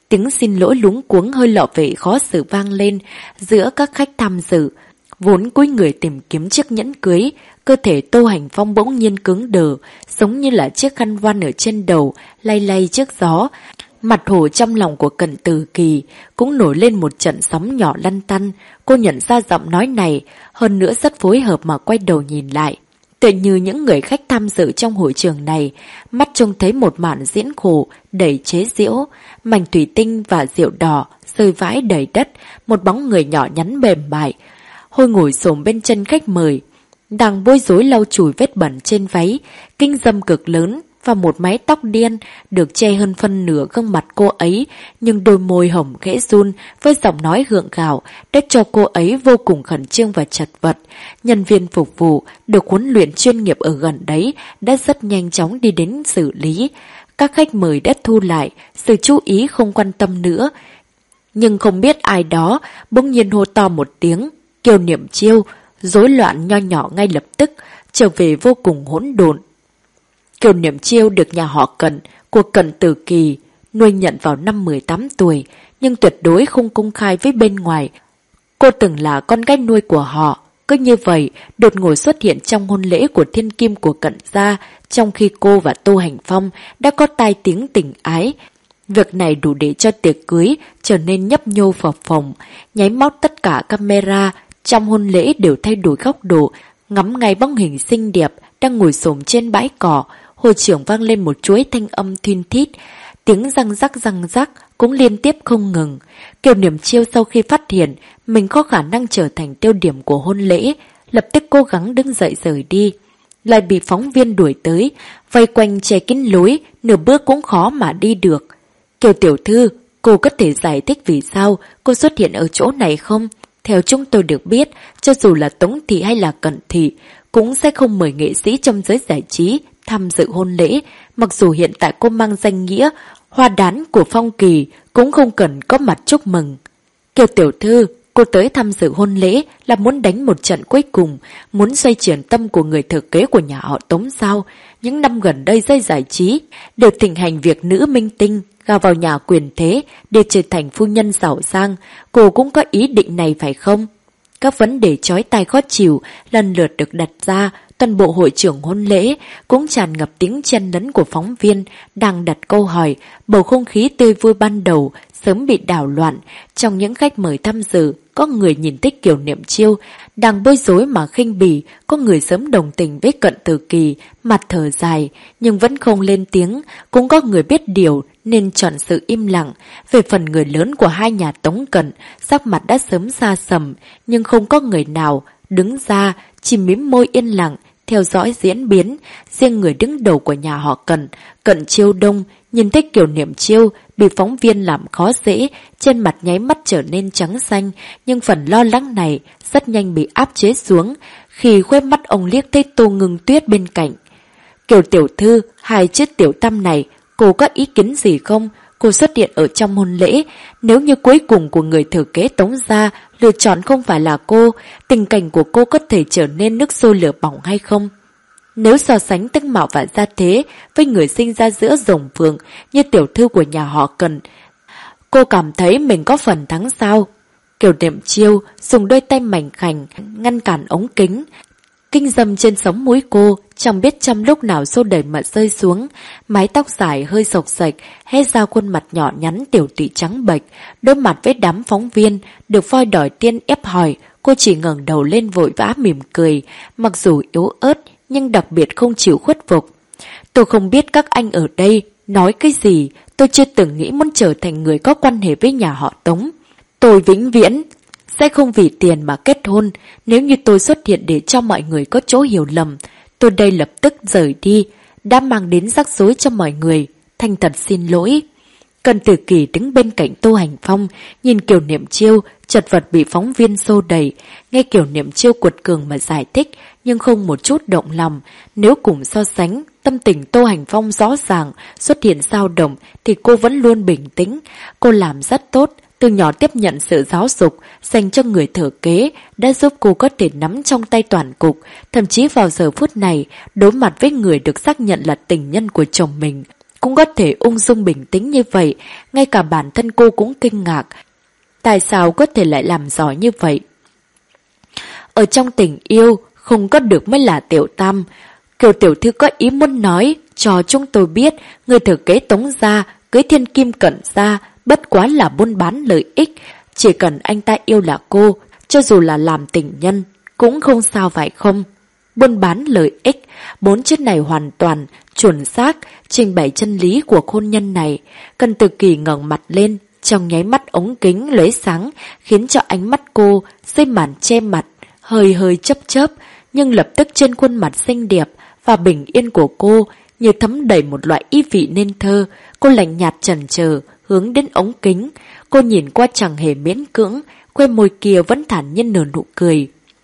Tiếng xin lỗi luống cuống hơi lọ vệ khó xử vang lên giữa các khách tham dự. Vốn cúi người tìm kiếm chiếc nhẫn cưới, cơ thể Tô Hành Phong bỗng nhiên cứng đờ, giống như là chiếc khăn voan ở trên đầu, lay lay trước gió. Mặt hồ trong lòng của Cận Từ Kỳ cũng nổi lên một trận sóng nhỏ lăn tăn. Cô nhận ra giọng nói này, hơn nữa rất phối hợp mà quay đầu nhìn lại. Tựa như những người khách tham dự trong hội trường này, mắt trông thấy một màn diễn khổ đầy chế giễu, mảnh thủy tinh và rượu đỏ rơi vãi đầy đất, một bóng người nhỏ nhắn mềm mại Hôi ngồi xổm bên chân khách mời, đang bối rối lau chùi vết bẩn trên váy, kinh dâm cực lớn và một mái tóc đen được che hơn phân nửa gương mặt cô ấy, nhưng đôi môi hồng khẽ run với giọng nói gượng gạo đã cho cô ấy vô cùng khẩn trương và chật vật. Nhân viên phục vụ được huấn luyện chuyên nghiệp ở gần đấy đã rất nhanh chóng đi đến xử lý. Các khách mời đã thu lại sự chú ý không quan tâm nữa. Nhưng không biết ai đó bỗng nhiên hô to một tiếng, Kiều Niệm Chiêu, rối loạn nho nhỏ ngay lập tức, trở về vô cùng hỗn độn. Kiều Niệm Chiêu được nhà họ Cận của Cận Từ Kỳ nuôi nhận vào năm 18 tuổi, nhưng tuyệt đối không công khai với bên ngoài. Cô từng là con gái nuôi của họ, cứ như vậy đột ngột xuất hiện trong hôn lễ của thiên kim của Cận gia, trong khi cô và Tô Hành Phong đã có tai tiếng tình ái. Việc này đủ để cho tiệc cưới trở nên nhấp nhô phập phồng. Nháy mắt tất cả camera trong hôn lễ đều thay đổi góc độ, ngắm ngay bóng hình xinh đẹp đang ngồi xổm trên bãi cỏ. Hội trưởng vang lên một chuỗi thanh âm thin thít, tiếng răng rắc cũng liên tiếp không ngừng. Kiều Niệm Chiêu sau khi phát hiện mình có khả năng trở thành tiêu điểm của hôn lễ, lập tức cố gắng đứng dậy rời đi, lại bị phóng viên đuổi tới, vây quanh che kín lối, nửa bước cũng khó mà đi được. Kiều tiểu thư, cô có thể giải thích vì sao cô xuất hiện ở chỗ này không? Theo chúng tôi được biết, cho dù là Tống Thị hay là Cận Thị, cũng sẽ không mời nghệ sĩ trong giới giải trí tham dự hôn lễ. Mặc dù hiện tại cô mang danh nghĩa hoa đán của Phong Kỳ, cũng không cần có mặt chúc mừng. Kiều tiểu thư, cô tới tham dự hôn lễ là muốn đánh một trận cuối cùng, muốn xoay chuyển tâm của người thừa kế của nhà họ Tống sao? Những năm gần đây giới giải trí đều thịnh hành việc nữ minh tinh gà vào nhà quyền thế để trở thành phu nhân giàu sang. Cô cũng có ý định này phải không? Các vấn đề chói tai khó chịu lần lượt được đặt ra. Toàn bộ hội trưởng hôn lễ cũng tràn ngập tiếng chen lấn của phóng viên đang đặt câu hỏi. Bầu không khí tươi vui ban đầu sớm bị đảo loạn. Trong những khách mời tham dự, có người nhìn thấy Kiều Niệm Chiêu đang bối rối mà khinh bỉ, có người sớm đồng tình với Cận Từ Kỳ, mặt thở dài nhưng vẫn không lên tiếng, cũng có người biết điều nên chọn sự im lặng. Về phần người lớn của hai nhà Tống Cận, sắc mặt đã sớm xa sầm, nhưng không có người nào đứng ra, chỉ mím môi yên lặng theo dõi diễn biến. Riêng người đứng đầu của nhà họ Cận, Cận Chiêu Đông, nhìn thấy Kiều Niệm Chiêu bị phóng viên làm khó dễ, trên mặt nháy mắt trở nên trắng xanh, nhưng phần lo lắng này rất nhanh bị áp chế xuống khi khóe mắt ông liếc thấy Tô Ngưng Tuyết bên cạnh. Kiều tiểu thư, hai chữ tiểu tam này, cô có ý kiến gì không? Cô xuất hiện ở trong hôn lễ, nếu như cuối cùng của người thừa kế Tống gia lựa chọn không phải là cô, tình cảnh của cô có thể trở nên nước sôi lửa bỏng hay không? Nếu so sánh tướng mạo và gia thế với người sinh ra giữa rồng phượng như tiểu thư của nhà họ Cận, cô cảm thấy mình có phần thắng sao? Kiều Niệm Chiêu dùng đôi tay mảnh khảnh ngăn cản ống kính. Kinh dâm trên sống mũi cô, chẳng biết trong lúc nào xô đẩy mà rơi xuống, mái tóc dài hơi xộc xệch, hé ra khuôn mặt nhỏ nhắn tiểu tụy trắng bệch, đối mặt với đám phóng viên, được voi đòi tiên ép hỏi, cô chỉ ngẩng đầu lên vội vã mỉm cười, mặc dù yếu ớt, nhưng đặc biệt không chịu khuất phục. Tôi không biết các anh ở đây nói cái gì, tôi chưa từng nghĩ muốn trở thành người có quan hệ với nhà họ Tống. Tôi vĩnh viễn sẽ không vì tiền mà kết hôn. Nếu như tôi xuất hiện để cho mọi người có chỗ hiểu lầm, tôi đây lập tức rời đi, đã mang đến rắc rối cho mọi người. Thành thật xin lỗi. Cận Từ Kỳ đứng bên cạnh Tô Hành Phong, nhìn Kiều Niệm Chiêu chật vật bị phóng viên xô đẩy, nghe Kiều Niệm Chiêu cuột cường mà giải thích, nhưng không một chút động lòng. Nếu cùng so sánh, tâm tình Tô Hành Phong rõ ràng xuất hiện dao động thì cô vẫn luôn bình tĩnh. Cô làm rất tốt, từ nhỏ tiếp nhận sự giáo dục dành cho người thừa kế đã giúp cô có thể nắm trong tay toàn cục. Thậm chí vào giờ phút này, đối mặt với người được xác nhận là tình nhân của chồng mình, cũng có thể ung dung bình tĩnh như vậy, ngay cả bản thân cô cũng kinh ngạc. Tại sao có thể lại làm giỏi như vậy? Ở trong tình yêu, không có được mới là tiểu tam. Kiều tiểu thư có ý muốn nói cho chúng tôi biết, người thừa kế Tống gia, cưới thiên kim Cẩn gia, bất quá là buôn bán lợi ích. Chỉ cần anh ta yêu là cô, cho dù là làm tình nhân, cũng không sao phải không? Buôn bán lợi ích, 4 chữ này hoàn toàn, chuẩn xác, trình bày chân lý của hôn nhân này. Cần Từ Kỳ ngẩng mặt lên, trong nháy mắt ống kính lóe sáng, khiến cho ánh mắt cô dưới màn che mặt, hơi hơi chớp chớp, nhưng lập tức trên khuôn mặt xinh đẹp và bình yên của cô như thấm đầy một loại ý vị nên thơ. Cô lạnh nhạt chần chờ hướng đến ống kính, cô nhìn qua chẳng hề miễn cưỡng, que môi kia vẫn thản nhiên nở nụ cười.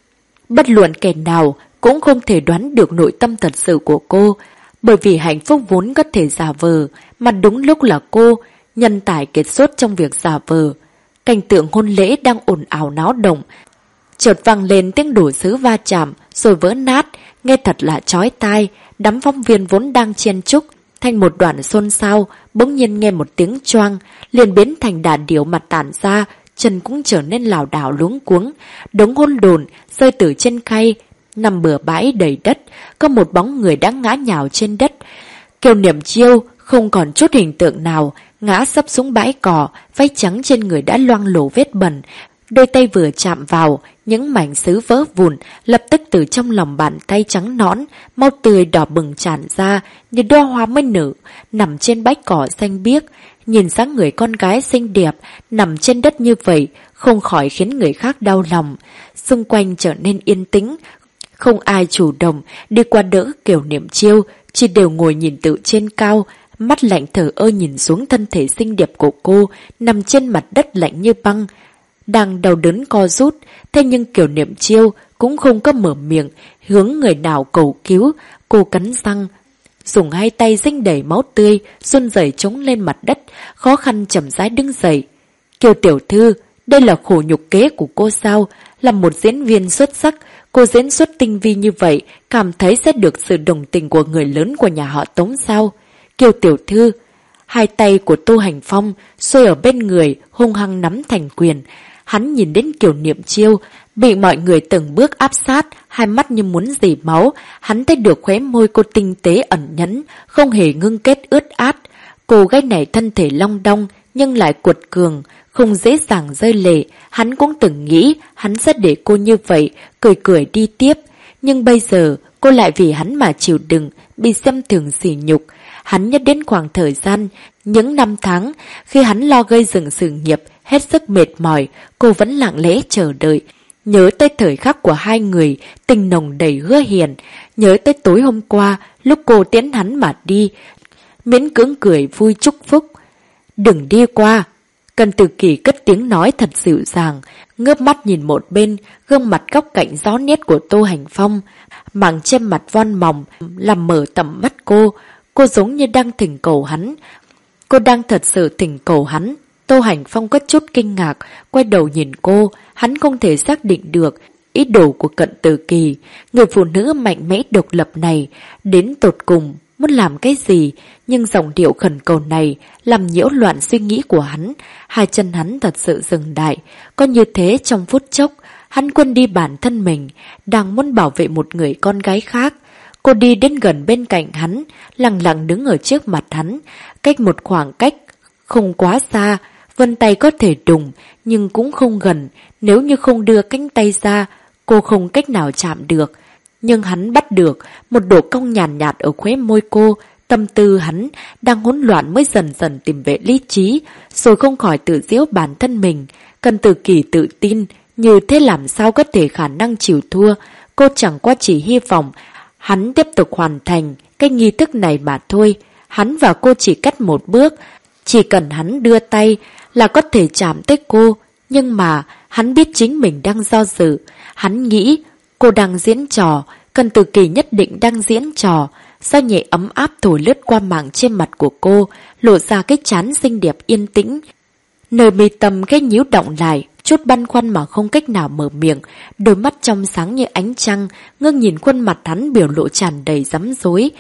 Bất luận kẻ nào cũng không thể đoán được nội tâm thật sự của cô, bởi vì hạnh phúc vốn có thể giả vờ, mà đúng lúc là cô, nhân tài kiệt xuất trong việc giả vờ. Cảnh tượng hôn lễ đang ồn ào náo động, chợt vang lên tiếng đồ sứ va chạm rồi vỡ nát, nghe thật là chói tai. Đám phóng viên vốn đang chen chúc thành một đoạn xôn xao, bỗng nhiên nghe một tiếng choang, liền biến thành đà điểu mặt tản ra, chân cũng trở nên lảo đảo luống cuống. Đống hôn đồn rơi từ trên khay, nằm bừa bãi đầy đất, có một bóng người đã ngã nhào trên đất. Kiều Niệm Chiêu không còn chút hình tượng nào, ngã sấp xuống bãi cỏ, váy trắng trên người đã loang lổ vết bẩn. Đôi tay vừa chạm vào, những mảnh sứ vỡ vụn, lập tức từ trong lòng bàn tay trắng nõn, máu tươi đỏ bừng tràn ra như đóa hoa mới nở, nằm trên bãi cỏ xanh biếc. Nhìn dáng người con gái xinh đẹp nằm trên đất như vậy, không khỏi khiến người khác đau lòng. Xung quanh trở nên yên tĩnh, không ai chủ động đi qua đỡ Kiều Niệm Chiêu, chỉ đều ngồi nhìn từ trên cao, mắt lạnh thở ơ nhìn xuống thân thể xinh đẹp của cô nằm trên mặt đất lạnh như băng, đang đau đớn co rút. Thế nhưng Kiều Niệm Chiêu cũng không có mở miệng hướng người nào cầu cứu. Cô cắn răng, dùng hai tay dính đầy máu tươi, run rẩy chống lên mặt đất, khó khăn chậm rãi đứng dậy. Kiều tiểu thư, đây là khổ nhục kế của cô sao? Là một diễn viên xuất sắc, cô diễn xuất tinh vi như vậy, cảm thấy sẽ được sự đồng tình của người lớn của nhà họ Tống sao? Kiều tiểu thư, hai tay của Tô Hành Phong xuôi ở bên người, hung hăng nắm thành quyền. Hắn nhìn đến Kiều Niệm Chiêu bị mọi người từng bước áp sát, hai mắt như muốn rỉ máu. Hắn thấy được khóe môi cô tinh tế ẩn nhẫn, không hề ngưng kết ướt át. Cô gái này thân thể long đong nhưng lại cuột cường, không dễ dàng rơi lệ. Hắn cũng từng nghĩ hắn sẽ để cô như vậy, cười cười đi tiếp. Nhưng bây giờ cô lại vì hắn mà chịu đựng, bị xem thường sỉ nhục. Hắn nhớ đến khoảng thời gian, những năm tháng khi hắn lo gây dựng sự nghiệp, hết sức mệt mỏi, cô vẫn lặng lẽ chờ đợi. Nhớ tới thời khắc của hai người, tình nồng đầy hứa hẹn. Nhớ tới tối hôm qua, lúc cô tiễn hắn mà đi, miễn cưỡng cười vui chúc phúc. Đừng đi qua. Cần Từ Kỳ cất tiếng nói thật dịu dàng, ngước mắt nhìn một bên, gương mặt góc cạnh rõ nét của Tô Hành Phong, màng che mặt von mỏng làm mở tầm mắt cô. Cô giống như đang thỉnh cầu hắn. Cô đang thật sự thỉnh cầu hắn. Tô Hành Phong có chút kinh ngạc, quay đầu nhìn cô. Hắn không thể xác định được ý đồ của Cận Từ Kỳ. Người phụ nữ mạnh mẽ độc lập này đến tột cùng muốn làm cái gì, nhưng giọng điệu khẩn cầu này làm nhiễu loạn suy nghĩ của hắn. Hai chân hắn thật sự dừng đại. Có như thế trong phút chốc, hắn quên đi bản thân mình, đang muốn bảo vệ một người con gái khác. Cô đi đến gần bên cạnh hắn, lặng lặng đứng ở trước mặt hắn, cách một khoảng cách không quá xa. Vân tay có thể đụng, nhưng cũng không gần. Nếu như không đưa cánh tay ra, cô không cách nào chạm được. Nhưng hắn bắt được, một độ cong nhàn nhạt ở khóe môi cô. Tâm tư hắn đang hỗn loạn mới dần dần tìm về lý trí, rồi không khỏi tự giễu bản thân mình. Cần Từ Kỳ tự tin, như thế làm sao có thể khả năng chịu thua. Cô chẳng qua chỉ hy vọng hắn tiếp tục hoàn thành cái nghi thức này mà thôi. Hắn và cô chỉ cách một bước, chỉ cần hắn đưa tay là có thể chạm tới cô. Nhưng mà hắn biết chính mình đang do dự. Hắn nghĩ cô đang diễn trò, Cần Từ Kỳ nhất định đang diễn trò. Sao nhẹ ấm áp thổi lướt qua mảng trên mặt của cô, lộ ra cái trán xinh đẹp yên tĩnh. Nơi mi tâm cái nhíu động lại, chút băn khoăn mà không cách nào mở miệng. Đôi mắt trong sáng như ánh trăng, ngước nhìn khuôn mặt hắn biểu lộ tràn đầy rắm rối.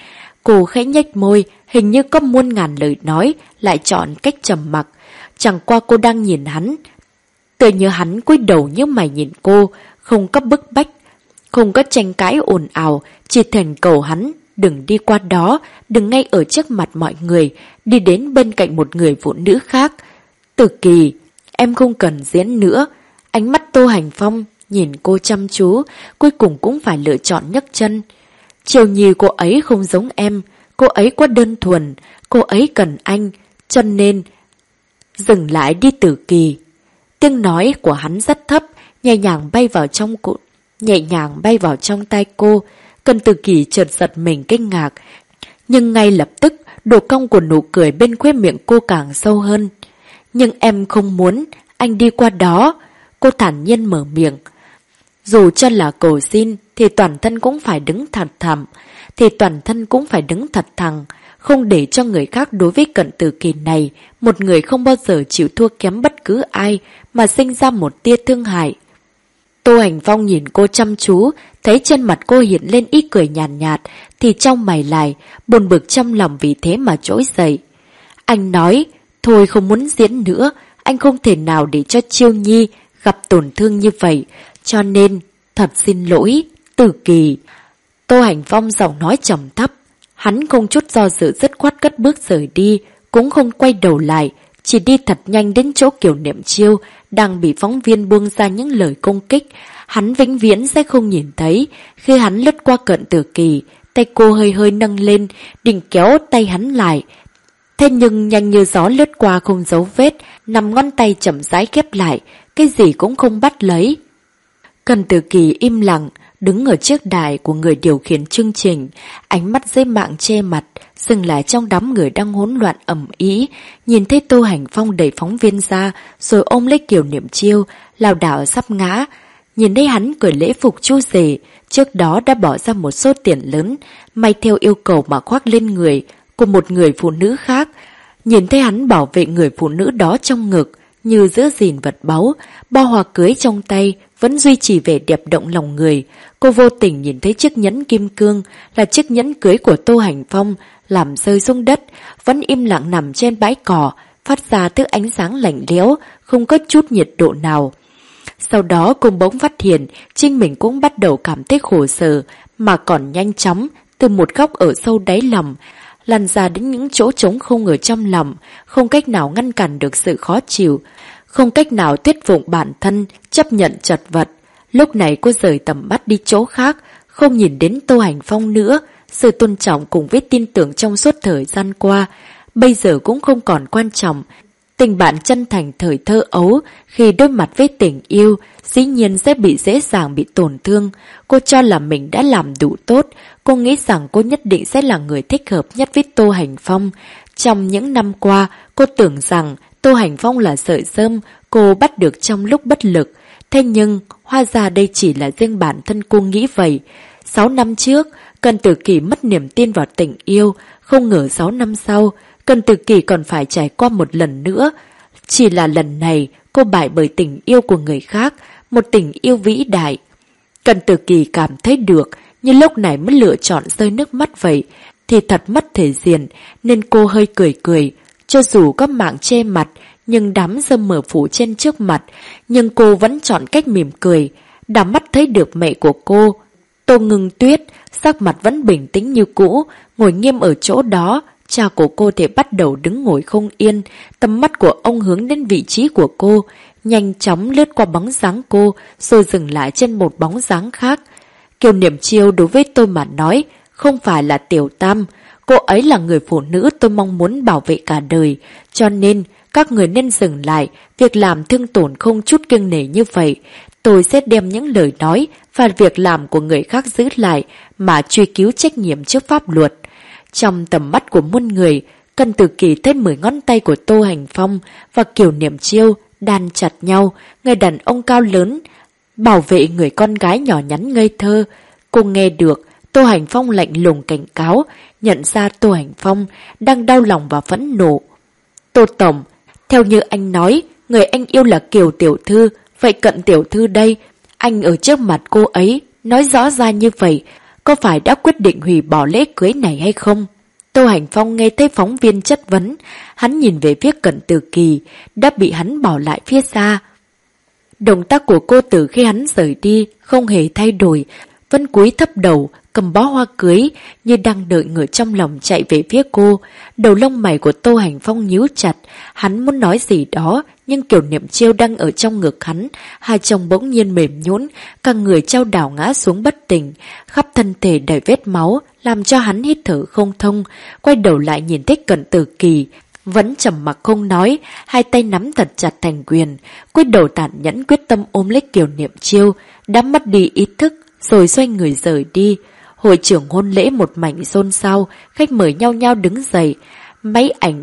Cô khẽ nhếch môi, hình như có muôn ngàn lời nói, lại chọn cách trầm mặc. Chẳng qua cô đang nhìn hắn. Tựa như hắn cúi đầu như mày nhìn cô, không có bức bách, không có tranh cãi ồn ào, chỉ thèm cầu hắn đừng đi qua đó, đừng ngay ở trước mặt mọi người, đi đến bên cạnh một người phụ nữ khác. Tử Kỳ, em không cần diễn nữa. Ánh mắt Tô Hành Phong nhìn cô chăm chú, cuối cùng cũng phải lựa chọn nhấc chân. Triều Nhi cô ấy không giống em, cô ấy quá đơn thuần, cô ấy cần anh, cho nên dừng lại đi Tử Kỳ. Tiếng nói của hắn rất thấp, nhẹ nhàng bay vào trong tay cô. Cần Tử Kỳ chợt giật mình kinh ngạc, nhưng ngay lập tức độ cong của nụ cười bên khóe miệng cô càng sâu hơn. Nhưng em không muốn anh đi qua đó, cô thản nhiên mở miệng. Dù cho là cầu xin thì toàn thân cũng phải đứng thật thẳng, không để cho người khác đối với Cận Tử Kỳ này, một người không bao giờ chịu thua kém bất cứ ai, mà sinh ra một tia thương hại. Tô Hành Phong nhìn cô chăm chú, thấy trên mặt cô hiện lên ý cười nhàn nhạt, thì trong mày lại, buồn bực trong lòng vì thế mà trỗi dậy. Anh nói, thôi không muốn diễn nữa, anh không thể nào để cho Chiêu Nhi gặp tổn thương như vậy, cho nên, thật xin lỗi, Tử Kỳ. Tô Hành Phong giọng nói trầm thấp, hắn không chút do dự dứt khoát cất bước rời đi, cũng không quay đầu lại, chỉ đi thật nhanh đến chỗ Kiều Niệm Chiêu đang bị phóng viên buông ra những lời công kích. Hắn vĩnh viễn sẽ không nhìn thấy. Khi hắn lướt qua Cận Tử Kỳ, tay cô hơi hơi nâng lên, định kéo tay hắn lại. Thế nhưng nhanh như gió lướt qua không dấu vết, 5 ngón tay chậm rãi khép lại, cái gì cũng không bắt lấy. Cận Tử Kỳ im lặng, đứng ở trước đài của người điều khiển chương trình, ánh mắt dưới mạng che mặt, dừng lại trong đám người đang hỗn loạn ầm ĩ. Nhìn thấy Tô Hành Phong đẩy phóng viên ra, rồi ôm lấy Kiều Niệm Chiêu, lảo đảo sắp ngã. Nhìn thấy hắn cởi lễ phục chú rể, trước đó đã bỏ ra một số tiền lớn, may theo yêu cầu mà khoác lên người của một người phụ nữ khác. Nhìn thấy hắn bảo vệ người phụ nữ đó trong ngực, như giữ gìn vật báu, bao hoa cưới trong tay vẫn duy trì vẻ đẹp động lòng người. Cô vô tình nhìn thấy chiếc nhẫn kim cương là chiếc nhẫn cưới của Tô Hành Phong làm rơi xuống đất, vẫn im lặng nằm trên bãi cỏ, phát ra thứ ánh sáng lạnh lẽo, không có chút nhiệt độ nào. Sau đó cô bỗng phát hiện chính mình cũng bắt đầu cảm thấy khổ sở, mà còn nhanh chóng từ một góc ở sâu đáy lòng lan ra đến những chỗ trống không ở trong lòng, không cách nào ngăn cản được sự khó chịu, không cách nào thuyết phục bản thân chấp nhận chật vật. Lúc này cô rời tầm mắt đi chỗ khác, không nhìn đến Tô Hành Phong nữa. Sự tôn trọng cùng với tin tưởng trong suốt thời gian qua bây giờ cũng không còn quan trọng. Tình bạn chân thành thời thơ ấu khi đối mặt với tình yêu dĩ nhiên sẽ bị dễ dàng bị tổn thương. Cô cho là mình đã làm đủ tốt. Cô nghĩ rằng cô nhất định sẽ là người thích hợp nhất với Tô Hành Phong. Trong những năm qua, cô tưởng rằng Tô Hành Phong là sợi rơm cô bắt được trong lúc bất lực. Thế nhưng, hóa ra đây chỉ là riêng bản thân cô nghĩ vậy. 6 năm trước, Cận Tử Kỳ mất niềm tin vào tình yêu. Không ngờ 6 năm sau, Cận Tử Kỳ còn phải trải qua một lần nữa. Chỉ là lần này, cô bại bởi tình yêu của người khác, một tình yêu vĩ đại. Cận Tử Kỳ cảm thấy được, nhưng lúc này mới lựa chọn rơi nước mắt vậy, thì thật mất thể diện, nên cô hơi cười cười. Cho dù có mạng che mặt, nhưng đám rơm mờ phủ trên trước mặt, nhưng cô vẫn chọn cách mỉm cười. Đám mắt thấy được mẹ của cô, Tô Ngưng Tuyết, sắc mặt vẫn bình tĩnh như cũ, ngồi nghiêm ở chỗ đó. Cha của cô thì bắt đầu đứng ngồi không yên, tầm mắt của ông hướng đến vị trí của cô, nhanh chóng lướt qua bóng dáng cô, rồi dừng lại trên một bóng dáng khác. Kiều Niệm Chiêu đối với tôi mà nói, không phải là Tiểu Tam, cô ấy là người phụ nữ tôi mong muốn bảo vệ cả đời, cho nên các người nên dừng lại việc làm thương tổn không chút kiêng nể như vậy. Tôi sẽ đem những lời nói và việc làm của người khác giữ lại mà truy cứu trách nhiệm trước pháp luật. Trong tầm mắt của muôn người, Cận Tử Kỳ thấy 10 ngón tay của Tô Hành Phong và Kiều Niệm Chiêu đan chặt nhau, người đàn ông cao lớn bảo vệ người con gái nhỏ nhắn ngây thơ. Cô nghe được Tô Hành Phong lạnh lùng cảnh cáo, nhận ra Tô Hành Phong đang đau lòng và phẫn nộ. Tô Tổng, theo như anh nói, người anh yêu là Kiều Tiểu Thư, vậy Cận Tiểu Thư đây, anh ở trước mặt cô ấy nói rõ ra như vậy, có phải đã quyết định hủy bỏ lễ cưới này hay không? Tô Hành Phong nghe thấy phóng viên chất vấn, hắn nhìn về phía Cận Tử Kỳ, đã bị hắn bỏ lại phía xa. Động tác của cô từ khi hắn rời đi không hề thay đổi, vẫn cúi thấp đầu, cầm bó hoa cưới như đang đợi người trong lòng chạy về phía cô. Đầu lông mày của Tô Hành Phong nhíu chặt, hắn muốn nói gì đó, nhưng Kiều Niệm Chiêu đang ở trong ngực hắn, hai chồng bỗng nhiên mềm nhũn, cả người trao đảo ngã xuống bất tỉnh, khắp thân thể đầy vết máu, làm cho hắn hít thở không thông. Quay đầu lại nhìn thấy Cận Tử Kỳ, vẫn trầm mặc không nói, hai tay nắm thật chặt thành quyền, quyết đầu tàn nhẫn quyết tâm ôm lấy Kiều Niệm Chiêu, đã mất đi ý thức, rồi xoay người rời đi. Hội trưởng hôn lễ một mảnh xôn xao, khách mời nhao nhao đứng dậy, máy ảnh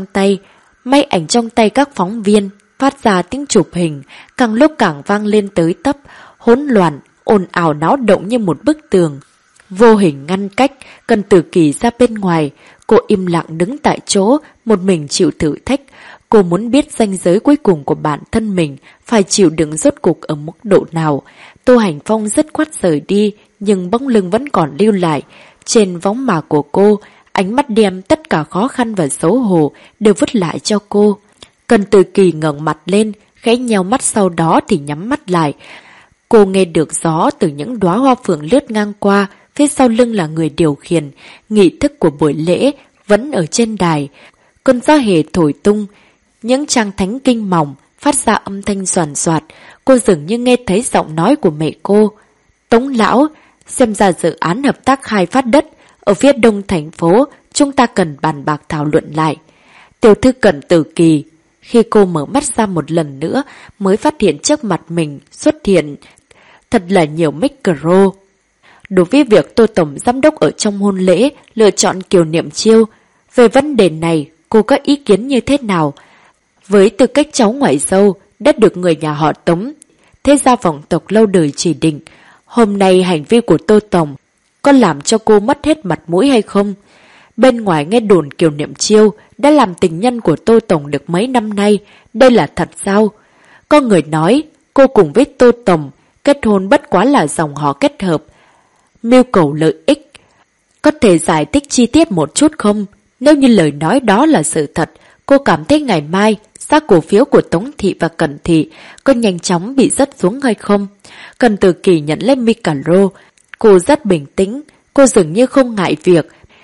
trong tay các phóng viên phát ra tiếng chụp hình, càng lúc càng vang lên tới tấp, hỗn loạn, ồn ào náo động như một bức tường vô hình ngăn cách Cận Tử Kỳ ra bên ngoài. Cô im lặng đứng tại chỗ, một mình chịu thử thách. Cô muốn biết ranh giới cuối cùng của bản thân mình phải chịu đựng rốt cuộc ở mức độ nào. Tô Hành Phong dứt khoát rời đi, nhưng bóng lưng vẫn còn lưu lại. Trên võng mạc của cô, ánh mắt đem tất cả khó khăn và xấu hổ đều vứt lại cho cô. Cận Tử Kỳ ngẩng mặt lên, khẽ nheo mắt, sau đó thì nhắm mắt lại. Cô nghe được gió từ những đóa hoa phượng lướt ngang qua, phía sau lưng là người điều khiển. Nghi thức của buổi lễ vẫn ở trên đài. Cơn gió hề thổi tung những trang thánh kinh mỏng, phát ra âm thanh soàn soạt. Cô dường như nghe thấy giọng nói của mẹ cô. Tống lão, xem ra dự án hợp tác khai phát đất ở phía đông thành phố, chúng ta cần bàn bạc thảo luận lại. Tiểu thư Cận Tử Kỳ. Khi cô mở mắt ra một lần nữa, mới phát hiện trước mặt mình xuất hiện thật là nhiều micro. Đối với việc Tô Tổng Giám đốc ở trong hôn lễ lựa chọn Kiều Niệm Chiêu, về vấn đề này cô có ý kiến như thế nào? Với tư cách cháu ngoại dâu đã được người nhà họ Tống, thế gia vọng tộc lâu đời chỉ định, hôm nay hành vi của Tô Tổng có làm cho cô mất hết mặt mũi hay không? Bên ngoài nghe đồn Kiều Niệm Chiêu đã làm tình nhân của Tô Tổng được mấy năm nay, đây là thật sao? Có người nói cô cùng với Tô Tổng kết hôn bất quá là dòng họ kết hợp, mưu cầu lợi ích. Có thể giải thích chi tiết một chút không? Nếu như lời nói đó là sự thật, cô cảm thấy ngày mai giá cổ phiếu của Tống Thị và Cận Thị có nhanh chóng bị rớt xuống hay không? Cận Tử Kỳ nhận lên micro. Cô rất bình tĩnh, cô dường như không ngại việc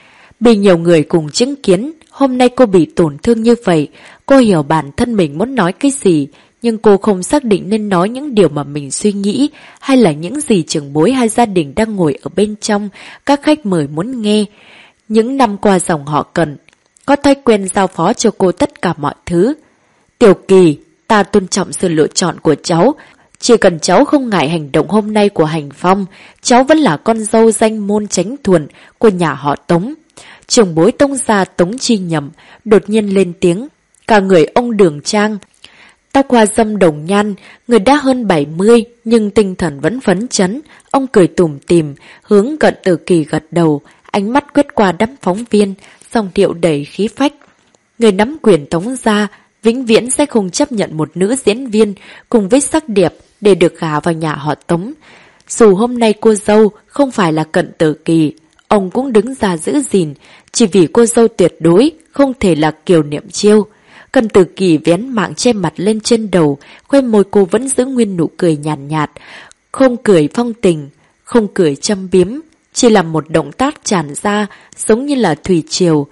bị nhiều người cùng chứng kiến. Hôm nay cô bị tổn thương như vậy, cô hiểu bản thân mình muốn nói cái gì, nhưng cô không xác định nên nói những điều mà mình suy nghĩ hay là những gì trưởng bối hay gia đình đang ngồi ở bên trong các khách mời muốn nghe. Những năm qua dòng họ Cận có thói quen giao phó cho cô tất cả mọi thứ. Tiểu Kỳ, ta tôn trọng sự lựa chọn của cháu. Chỉ cần cháu không ngại hành động hôm nay của Hành Phong, cháu vẫn là con dâu danh môn chánh thuần của nhà họ Tống. Trưởng bối Tống gia Tống Chi Nhậm đột nhiên lên tiếng. Cả người ông Đường Trang, tóc hoa râm đồng nhan, người đã hơn 70 nhưng tinh thần vẫn phấn chấn. Ông cười tủm tỉm, hướng Cận Tử Kỳ gật đầu, ánh mắt quét qua đám phóng viên, giọng điệu đầy khí phách. Người nắm quyền Tống gia vĩnh viễn sẽ không chấp nhận một nữ diễn viên cùng với sắc đẹp để được gả vào nhà họ Tống. Dù hôm nay cô dâu không phải là Cận Tử Kỳ, ông cũng đứng ra giữ gìn, chỉ vì cô dâu tuyệt đối không thể là Kiều Niệm Chiêu. Cận Tử Kỳ vén mạng che mặt lên trên đầu, khoe môi cô vẫn giữ nguyên nụ cười nhàn nhạt, không cười phong tình, không cười châm biếm, chỉ là một động tác tràn ra giống như là thủy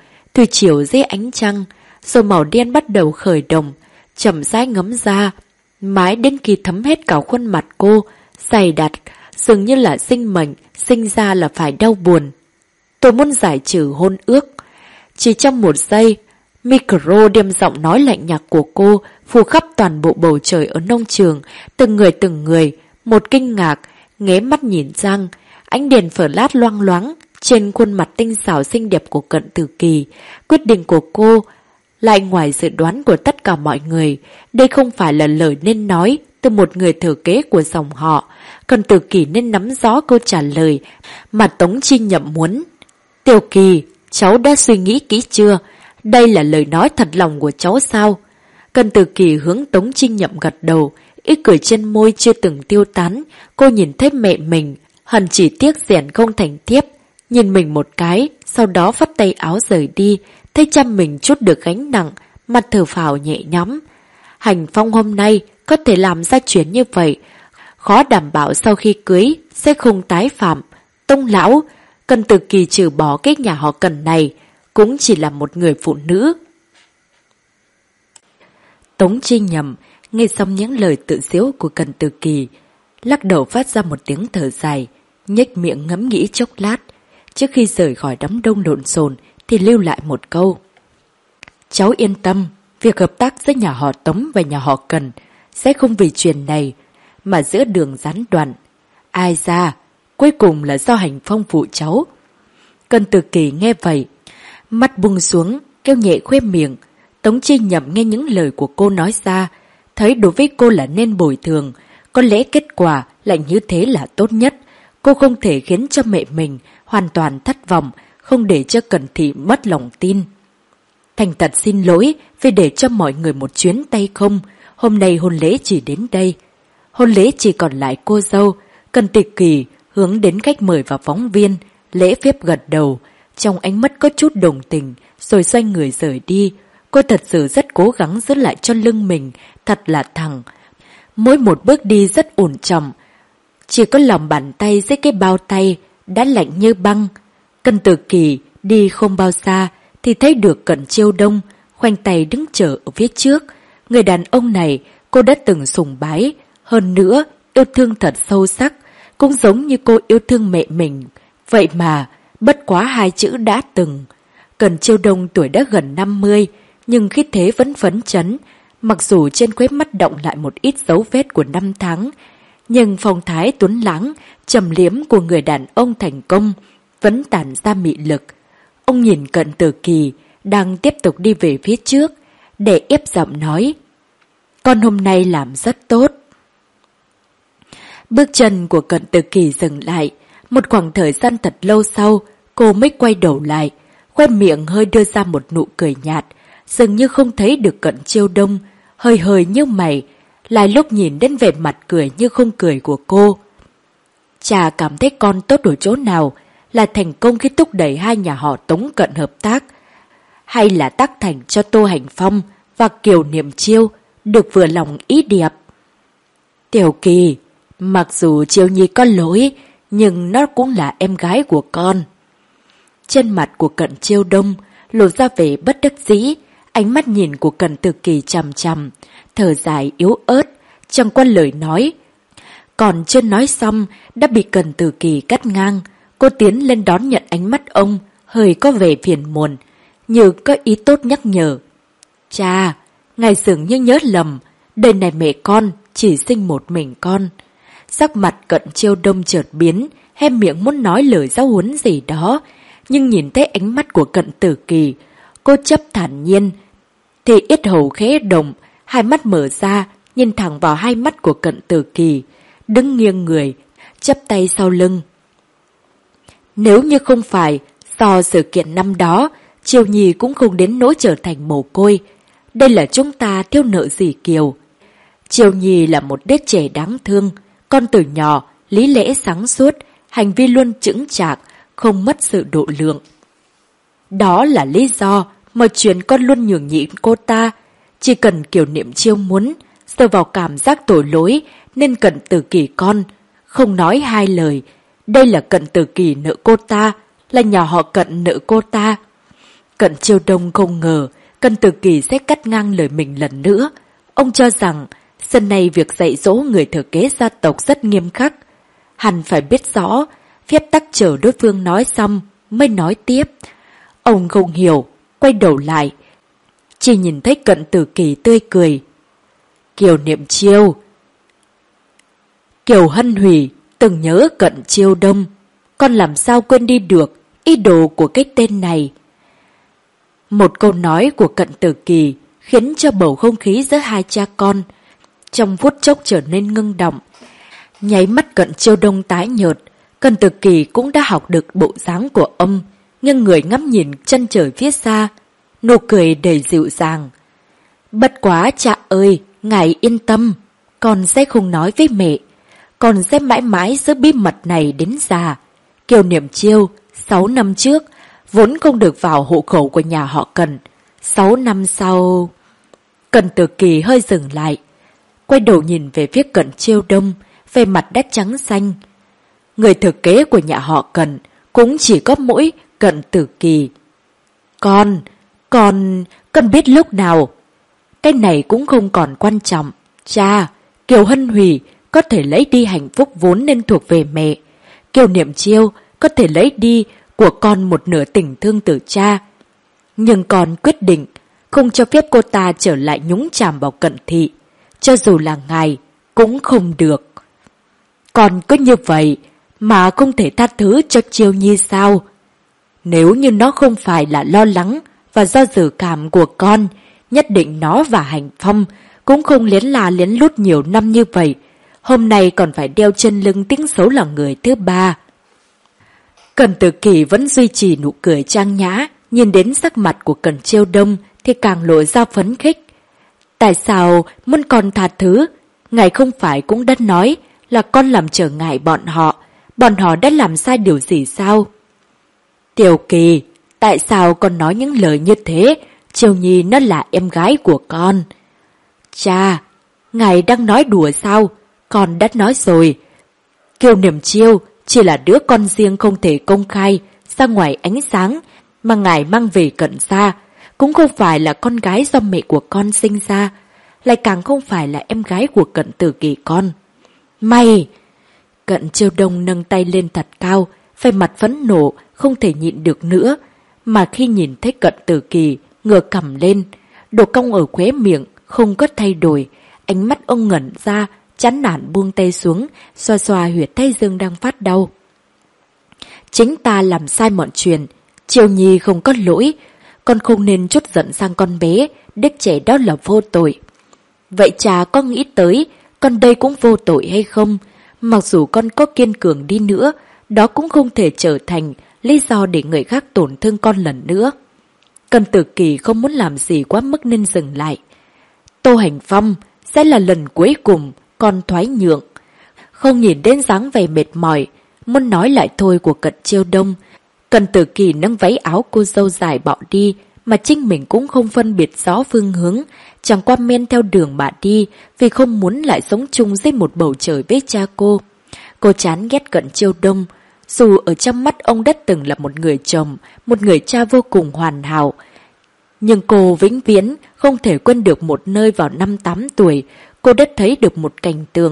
triều dưới ánh trăng. Rồi màu đen bắt đầu khởi động, chậm rãi ngấm ra, mãi đến khi thấm hết cả khuôn mặt cô, dày đặc, dường như là sinh mệnh, sinh ra là phải đau buồn. Tôi muốn giải trừ hôn ước. Chỉ trong một giây, micro đem giọng nói lạnh nhạt của cô phủ khắp toàn bộ bầu trời ở nông trường, từng người, một kinh ngạc, nghé mắt nhìn sang, ánh đèn flash loang loáng trên khuôn mặt tinh xảo xinh đẹp của Cận Tử Kỳ. Quyết định của cô lại ngoài dự đoán của tất cả mọi người. Đây không phải là lời nên nói từ một người thừa kế của dòng họ. Cận Tử Kỳ nên nắm rõ câu trả lời mà Tống Chi Nhậm muốn. Tiểu Kỳ, cháu đã suy nghĩ kỹ chưa? Đây là lời nói thật lòng của cháu sao? Cận Tử Kỳ hướng Tống Chi Nhậm gật đầu, ý cười trên môi chưa từng tiêu tán. Cô nhìn thấy mẹ mình, hẳn chỉ tiếc rèn không thành thiếp. Nhìn mình một cái, sau đó vắt tay áo rời đi, thấy cha mình trút được gánh nặng, mặt thở phào nhẹ nhõm. Hành Phong hôm nay có thể làm ra chuyện như vậy, khó đảm bảo sau khi cưới sẽ không tái phạm. Tông lão, Cần Tử Kỳ trừ bỏ cái nhà họ Cần này, cũng chỉ là một người phụ nữ. Tống Chi Nhầm nghe xong những lời tự giễu của Cần Tử Kỳ, lắc đầu phát ra một tiếng thở dài, nhếch miệng ngẫm nghĩ chốc lát. Trước khi rời khỏi đám đông lộn xộn thì lưu lại một câu. Cháu yên tâm, việc hợp tác giữa nhà họ Tống và nhà họ Cần sẽ không vì chuyện này mà giữa đường gián đoạn. Ai ra, cuối cùng là do Hành Phong phụ cháu. Cần Tử Kỳ nghe vậy, mắt buông xuống, kêu nhẹ khóe miệng. Tống Chi Nhậm nghe những lời của cô nói ra, thấy đối với cô là nên bồi thường, có lẽ kết quả lại như thế là tốt nhất. Cô không thể khiến cho mẹ mình hoàn toàn thất vọng, không để cho Cần Thị mất lòng tin. Thành thật xin lỗi vì để cho mọi người một chuyến tay không, hôm nay hôn lễ chỉ đến đây. Hôn lễ chỉ còn lại cô dâu. Cần Tử Kỳ hướng đến khách mời và phóng viên, lễ phép gật đầu, trong ánh mắt có chút đồng tình, rồi xoay người rời đi. Cô thật sự rất cố gắng giữ lại cho lưng mình, thật là thẳng. Mỗi một bước đi rất ổn trọng, chỉ có lòng bàn tay dưới cái bao tay đã lạnh như băng. Cần Tử Kỳ đi không bao xa thì thấy được Cận Chiêu Đông khoanh tay đứng chờ ở phía trước. Người đàn ông này cô đã từng sùng bái, hơn nữa yêu thương thật sâu sắc, cũng giống như cô yêu thương mẹ mình. Vậy mà bất quá hai chữ đã từng. Cận Chiêu Đông tuổi đã gần 50, nhưng khí thế vẫn phấn chấn, mặc dù trên khóe mắt đọng lại một ít dấu vết của năm tháng, nhưng phong thái tuấn lãng, trầm liếm của người đàn ông thành công vẫn tản ra mị lực. Ông nhìn Cận Tử Kỳ đang tiếp tục đi về phía trước, để ép giọng nói: con hôm nay làm rất tốt. Bước chân của Cận Tử Kỳ dừng lại, một khoảng thời gian thật lâu sau, cô mới quay đầu lại, khoe miệng hơi đưa ra một nụ cười nhạt, dường như không thấy được Cận Chiêu Đông, hơi hơi nhíu mày, lại lúc nhìn đến vẻ mặt cười như không cười của cô. Cha cảm thấy con tốt ở chỗ nào, là thành công khi thúc đẩy hai nhà họ Tống Cận hợp tác, hay là tác thành cho Tô Hành Phong và Kiều Niệm Chiêu được vừa lòng ý đẹp? Tiểu Kỳ, mặc dù Chiêu Nhi có lỗi, nhưng nó cũng là em gái của con. Trên mặt của Cận Chiêu Đông lộ ra vẻ bất đắc dĩ, ánh mắt nhìn của Cận Tử Kỳ chằm chằm, thở dài yếu ớt, chẳng qua lời nói. Còn chưa nói xong, đã bị Cận Tử Kỳ cắt ngang. Cô tiến lên đón nhận ánh mắt ông, hơi có vẻ phiền muộn, như có ý tốt nhắc nhở. Cha, ngài dường như nhớ lầm, đời này mẹ con chỉ sinh một mình con. Sắc mặt Cận Chiêu Đông chợt biến, hé miệng muốn nói lời giáo huấn gì đó, nhưng nhìn thấy ánh mắt của Cận Tử Kỳ, cô chấp thản nhiên, thì yết hầu khẽ động, hai mắt mở ra, nhìn thẳng vào hai mắt của Cận Tử Kỳ, đứng nghiêng người, chắp tay sau lưng. Nếu như không phải do sự kiện năm đó, Chiêu Nhi cũng không đến nỗi trở thành mồ côi. Đây là chúng ta thiếu nợ gì Kiều. Chiêu Nhi là một đứa trẻ đáng thương, con từ nhỏ, lý lẽ sáng suốt, hành vi luôn chững chạc, không mất sự độ lượng. Đó là lý do mà chuyện con luôn nhường nhịn cô ta. Chỉ cần Kiều Niệm Chiêu muốn, sờ vào cảm giác tội lỗi, nên Cận Tử Kỳ con không nói hai lời. Đây là Cận Tử Kỳ nợ cô ta, là nhà họ Cận nợ cô ta. Cận Chiêu Đông không ngờ Cận Tử Kỳ sẽ cắt ngang lời mình lần nữa. Ông cho rằng lần này việc dạy dỗ người thừa kế gia tộc rất nghiêm khắc. Hắn phải biết rõ, phép tắc chờ đối phương nói xong mới nói tiếp. Ông không hiểu, quay đầu lại, chỉ nhìn thấy Cận Tử Kỳ tươi cười. Kiều Niệm Chiêu, Kiều Hân Hủy từng nhớ Cận Chiêu Đông, con làm sao quên đi được ý đồ của cái tên này. Một câu nói của Cận Tử Kỳ khiến cho bầu không khí giữa hai cha con trong phút chốc trở nên ngưng động. Nháy mắt Cận Chiêu Đông tái nhợt, Cận Tử Kỳ cũng đã học được bộ dáng của ông, nghiêng người ngắm nhìn chân trời phía xa, nụ cười đầy dịu dàng. Bất quá cha ơi, ngài yên tâm, con sẽ không nói với mẹ, con sẽ mãi mãi giữ bí mật này đến già. Kiều Niệm Chiêu 6 năm trước vốn không được vào hộ khẩu của nhà họ Cần. 6 năm sau... Cần Tử Kỳ hơi dừng lại, quay đầu nhìn về phía Cận Chiêu Đông, về mặt đất trắng xanh. Người thừa kế của nhà họ Cần cũng chỉ có mỗi Cận Tử Kỳ. Con biết lúc nào. Cái này cũng không còn quan trọng. Cha, Kiều Hân Hủy có thể lấy đi hạnh phúc vốn nên thuộc về mẹ. Kiều Niệm Chiêu có thể lấy đi của con một nửa tình thương từ cha. Nhưng con quyết định không cho phép cô ta trở lại nhúng chàm vào Cận thị. Cho dù là ngài cũng không được. Con cứ như vậy mà không thể tha thứ cho Chiêu Nhi sao? Nếu như nó không phải là lo lắng và do dự cảm của con, nhất định nó và Hành Phong cũng không lén lút nhiều năm như vậy. Hôm nay còn phải đeo trên lưng tiếng xấu là người thứ ba. Cận Tử Kỳ vẫn duy trì nụ cười trang nhã, nhìn đến sắc mặt của Cận Chiêu Đông thì càng lộ ra phấn khích. Tại sao muốn con tha thứ? Ngài không phải cũng đã nói là con làm trở ngại bọn họ đã làm sai điều gì sao? Tiểu Kỳ, tại sao con nói những lời như thế? Chiêu Nhi nó là em gái của con. Cha, ngài đang nói đùa sao? Con đã nói rồi. Kiều Niệm Chiêu chỉ là đứa con riêng không thể công khai ra ngoài ánh sáng mà ngài mang về Cận gia, cũng không phải là con gái do mẹ của con sinh ra, lại càng không phải là em gái của Cận Tử Kỳ con. Mày! Cận Chiêu Đông nâng tay lên thật cao, vẻ mặt phẫn nộ, không thể nhịn được nữa, mà khi nhìn thấy Cận Tử Kỳ ngửa cằm lên, độ cong ở khóe miệng không có thay đổi, ánh mắt ông ngẩn ra, chán nản buông tay xuống, xoa xoa huyệt thái dương đang phát đau. Chính ta làm sai mọi chuyện, Chiêu Nhi không có lỗi, con không nên trút giận sang con bé, đứa trẻ đó là vô tội. Vậy cha có nghĩ tới con đây cũng vô tội hay không? Mặc dù con có kiên cường đi nữa, đó cũng không thể trở thành lý do để người khác tổn thương con lần nữa. Cận Tử Kỳ không muốn làm gì quá mức nên dừng lại. Tô Hành Phong sẽ là lần cuối cùng con thoái nhượng. Không nhìn đến dáng vẻ mệt mỏi, muốn nói lại thôi của Cận Chiêu Đông. Cận Tử Kỳ nâng váy áo cô dâu dài bỏ đi, mà chính mình cũng không phân biệt rõ phương hướng, chẳng qua men theo đường mà đi vì không muốn lại sống chung dưới một bầu trời với cha cô. Cô chán ghét Cận Chiêu Đông, dù ở trong mắt ông đã từng là một người chồng, một người cha vô cùng hoàn hảo. Nhưng cô vĩnh viễn không thể quên được một nơi vào năm 8 tuổi, cô đã thấy được một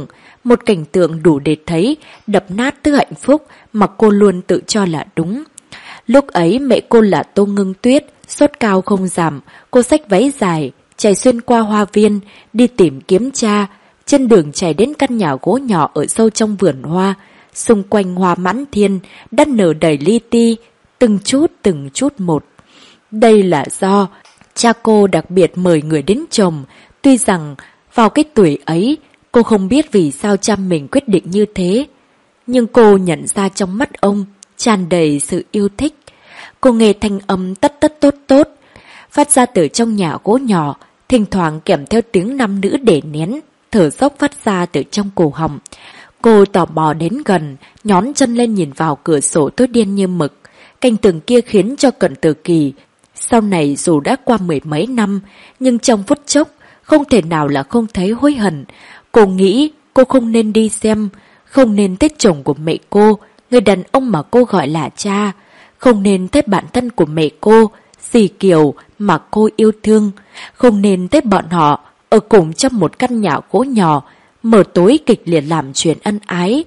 cảnh tượng đủ để thấy đập nát thứ hạnh phúc mà cô luôn tự cho là đúng. Lúc ấy mẹ cô là Tô Ngưng Tuyết, sốt cao không giảm, cô xách váy dài, chạy xuyên qua hoa viên, đi tìm kiếm cha. Trên đường chạy đến căn nhà gỗ nhỏ ở sâu trong vườn hoa, xung quanh hoa mãn thiên, đã nở đầy li ti, từng chút một. Đây là do cha cô đặc biệt mời người đến trồng, tuy rằng vào cái tuổi ấy, cô không biết vì sao cha mình quyết định như thế. Nhưng cô nhận ra trong mắt ông tràn đầy sự yêu thích. Cô nghe thanh âm tất tất tốt tốt, phát ra từ trong nhà gỗ nhỏ, thỉnh thoảng kèm theo tiếng nam nữ để nén, thở dốc phát ra từ trong cổ họng. Cô tò mò đến gần, nhón chân lên nhìn vào cửa sổ tối đen như mực. Cảnh tượng kia khiến cho Cận Tử Kỳ sau này dù đã qua 10 mấy năm, nhưng trong phút chốc không thể nào là không thấy hối hận. Cô nghĩ cô không nên đi xem, không nên thích chồng của mẹ cô, người đàn ông mà cô gọi là cha, không nên thích bạn thân của mẹ cô, dì Kiều mà cô yêu thương, không nên thích bọn họ ở cùng trong một căn nhà gỗ nhỏ, mở tối kịch liệt làm chuyện ân ái.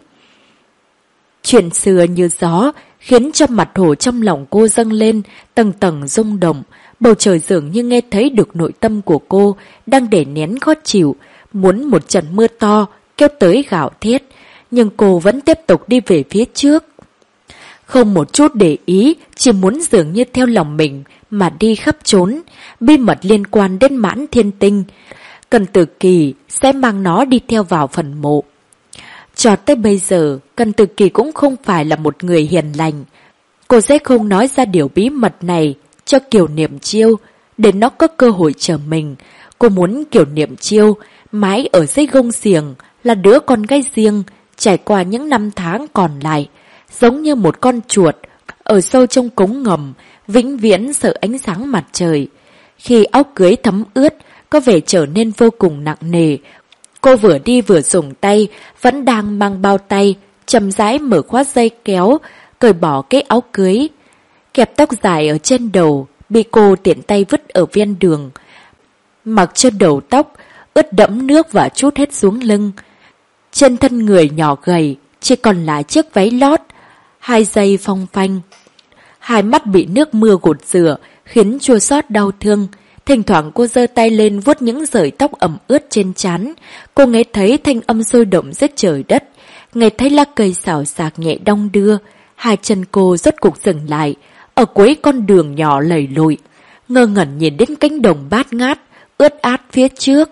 Chuyện xưa như gió khiến cho mặt hồ trong lòng cô dâng lên tầng tầng rung động, bầu trời dường như nghe thấy được nội tâm của cô đang để nén khó chịu, muốn một trận mưa to kéo tới gào thét, nhưng cô vẫn tiếp tục đi về phía trước. Không một chút để ý, chỉ muốn dường như theo lòng mình mà đi khắp trốn, bí mật liên quan đến Mãn Thiên Tinh. Cận Tử Kỳ sẽ mang nó đi theo vào phần mộ. Cho tới bây giờ, Cận Tử Kỳ cũng không phải là một người hiền lành. Cô sẽ không nói ra điều bí mật này cho Kiều Niệm Chiêu, để nó có cơ hội chờ mình. Cô muốn Kiều Niệm Chiêu mãi ở dưới gông xiềng, là đứa con gái riêng, trải qua những năm tháng còn lại, giống như một con chuột, ở sâu trong cống ngầm, vĩnh viễn sợ ánh sáng mặt trời. Khi áo cưới thấm ướt, có vẻ trở nên vô cùng nặng nề. Cô vừa đi vừa dùng tay, vẫn đang mang bao tay, chậm rãi mở khóa dây kéo, cởi bỏ cái áo cưới. Kẹp tóc dài ở trên đầu, bị cô tiện tay vứt ở ven đường. Mặc cho đầu tóc, ướt đẫm nước và trút hết xuống lưng. Trên thân người nhỏ gầy, chỉ còn lại chiếc váy lót, 2 giây phong phanh. Hai mắt bị nước mưa gột rửa, khiến chua xót đau thương. Thỉnh thoảng cô giơ tay lên vuốt những rởi tóc ẩm ướt trên trán. Cô nghe thấy thanh âm sôi động giữa trời đất, nghe thấy lá cây xào xạc nhẹ đong đưa. Hai chân cô rốt cuộc dừng lại, ở cuối con đường nhỏ lầy lội, ngơ ngẩn nhìn đến cánh đồng bát ngát, ướt át phía trước.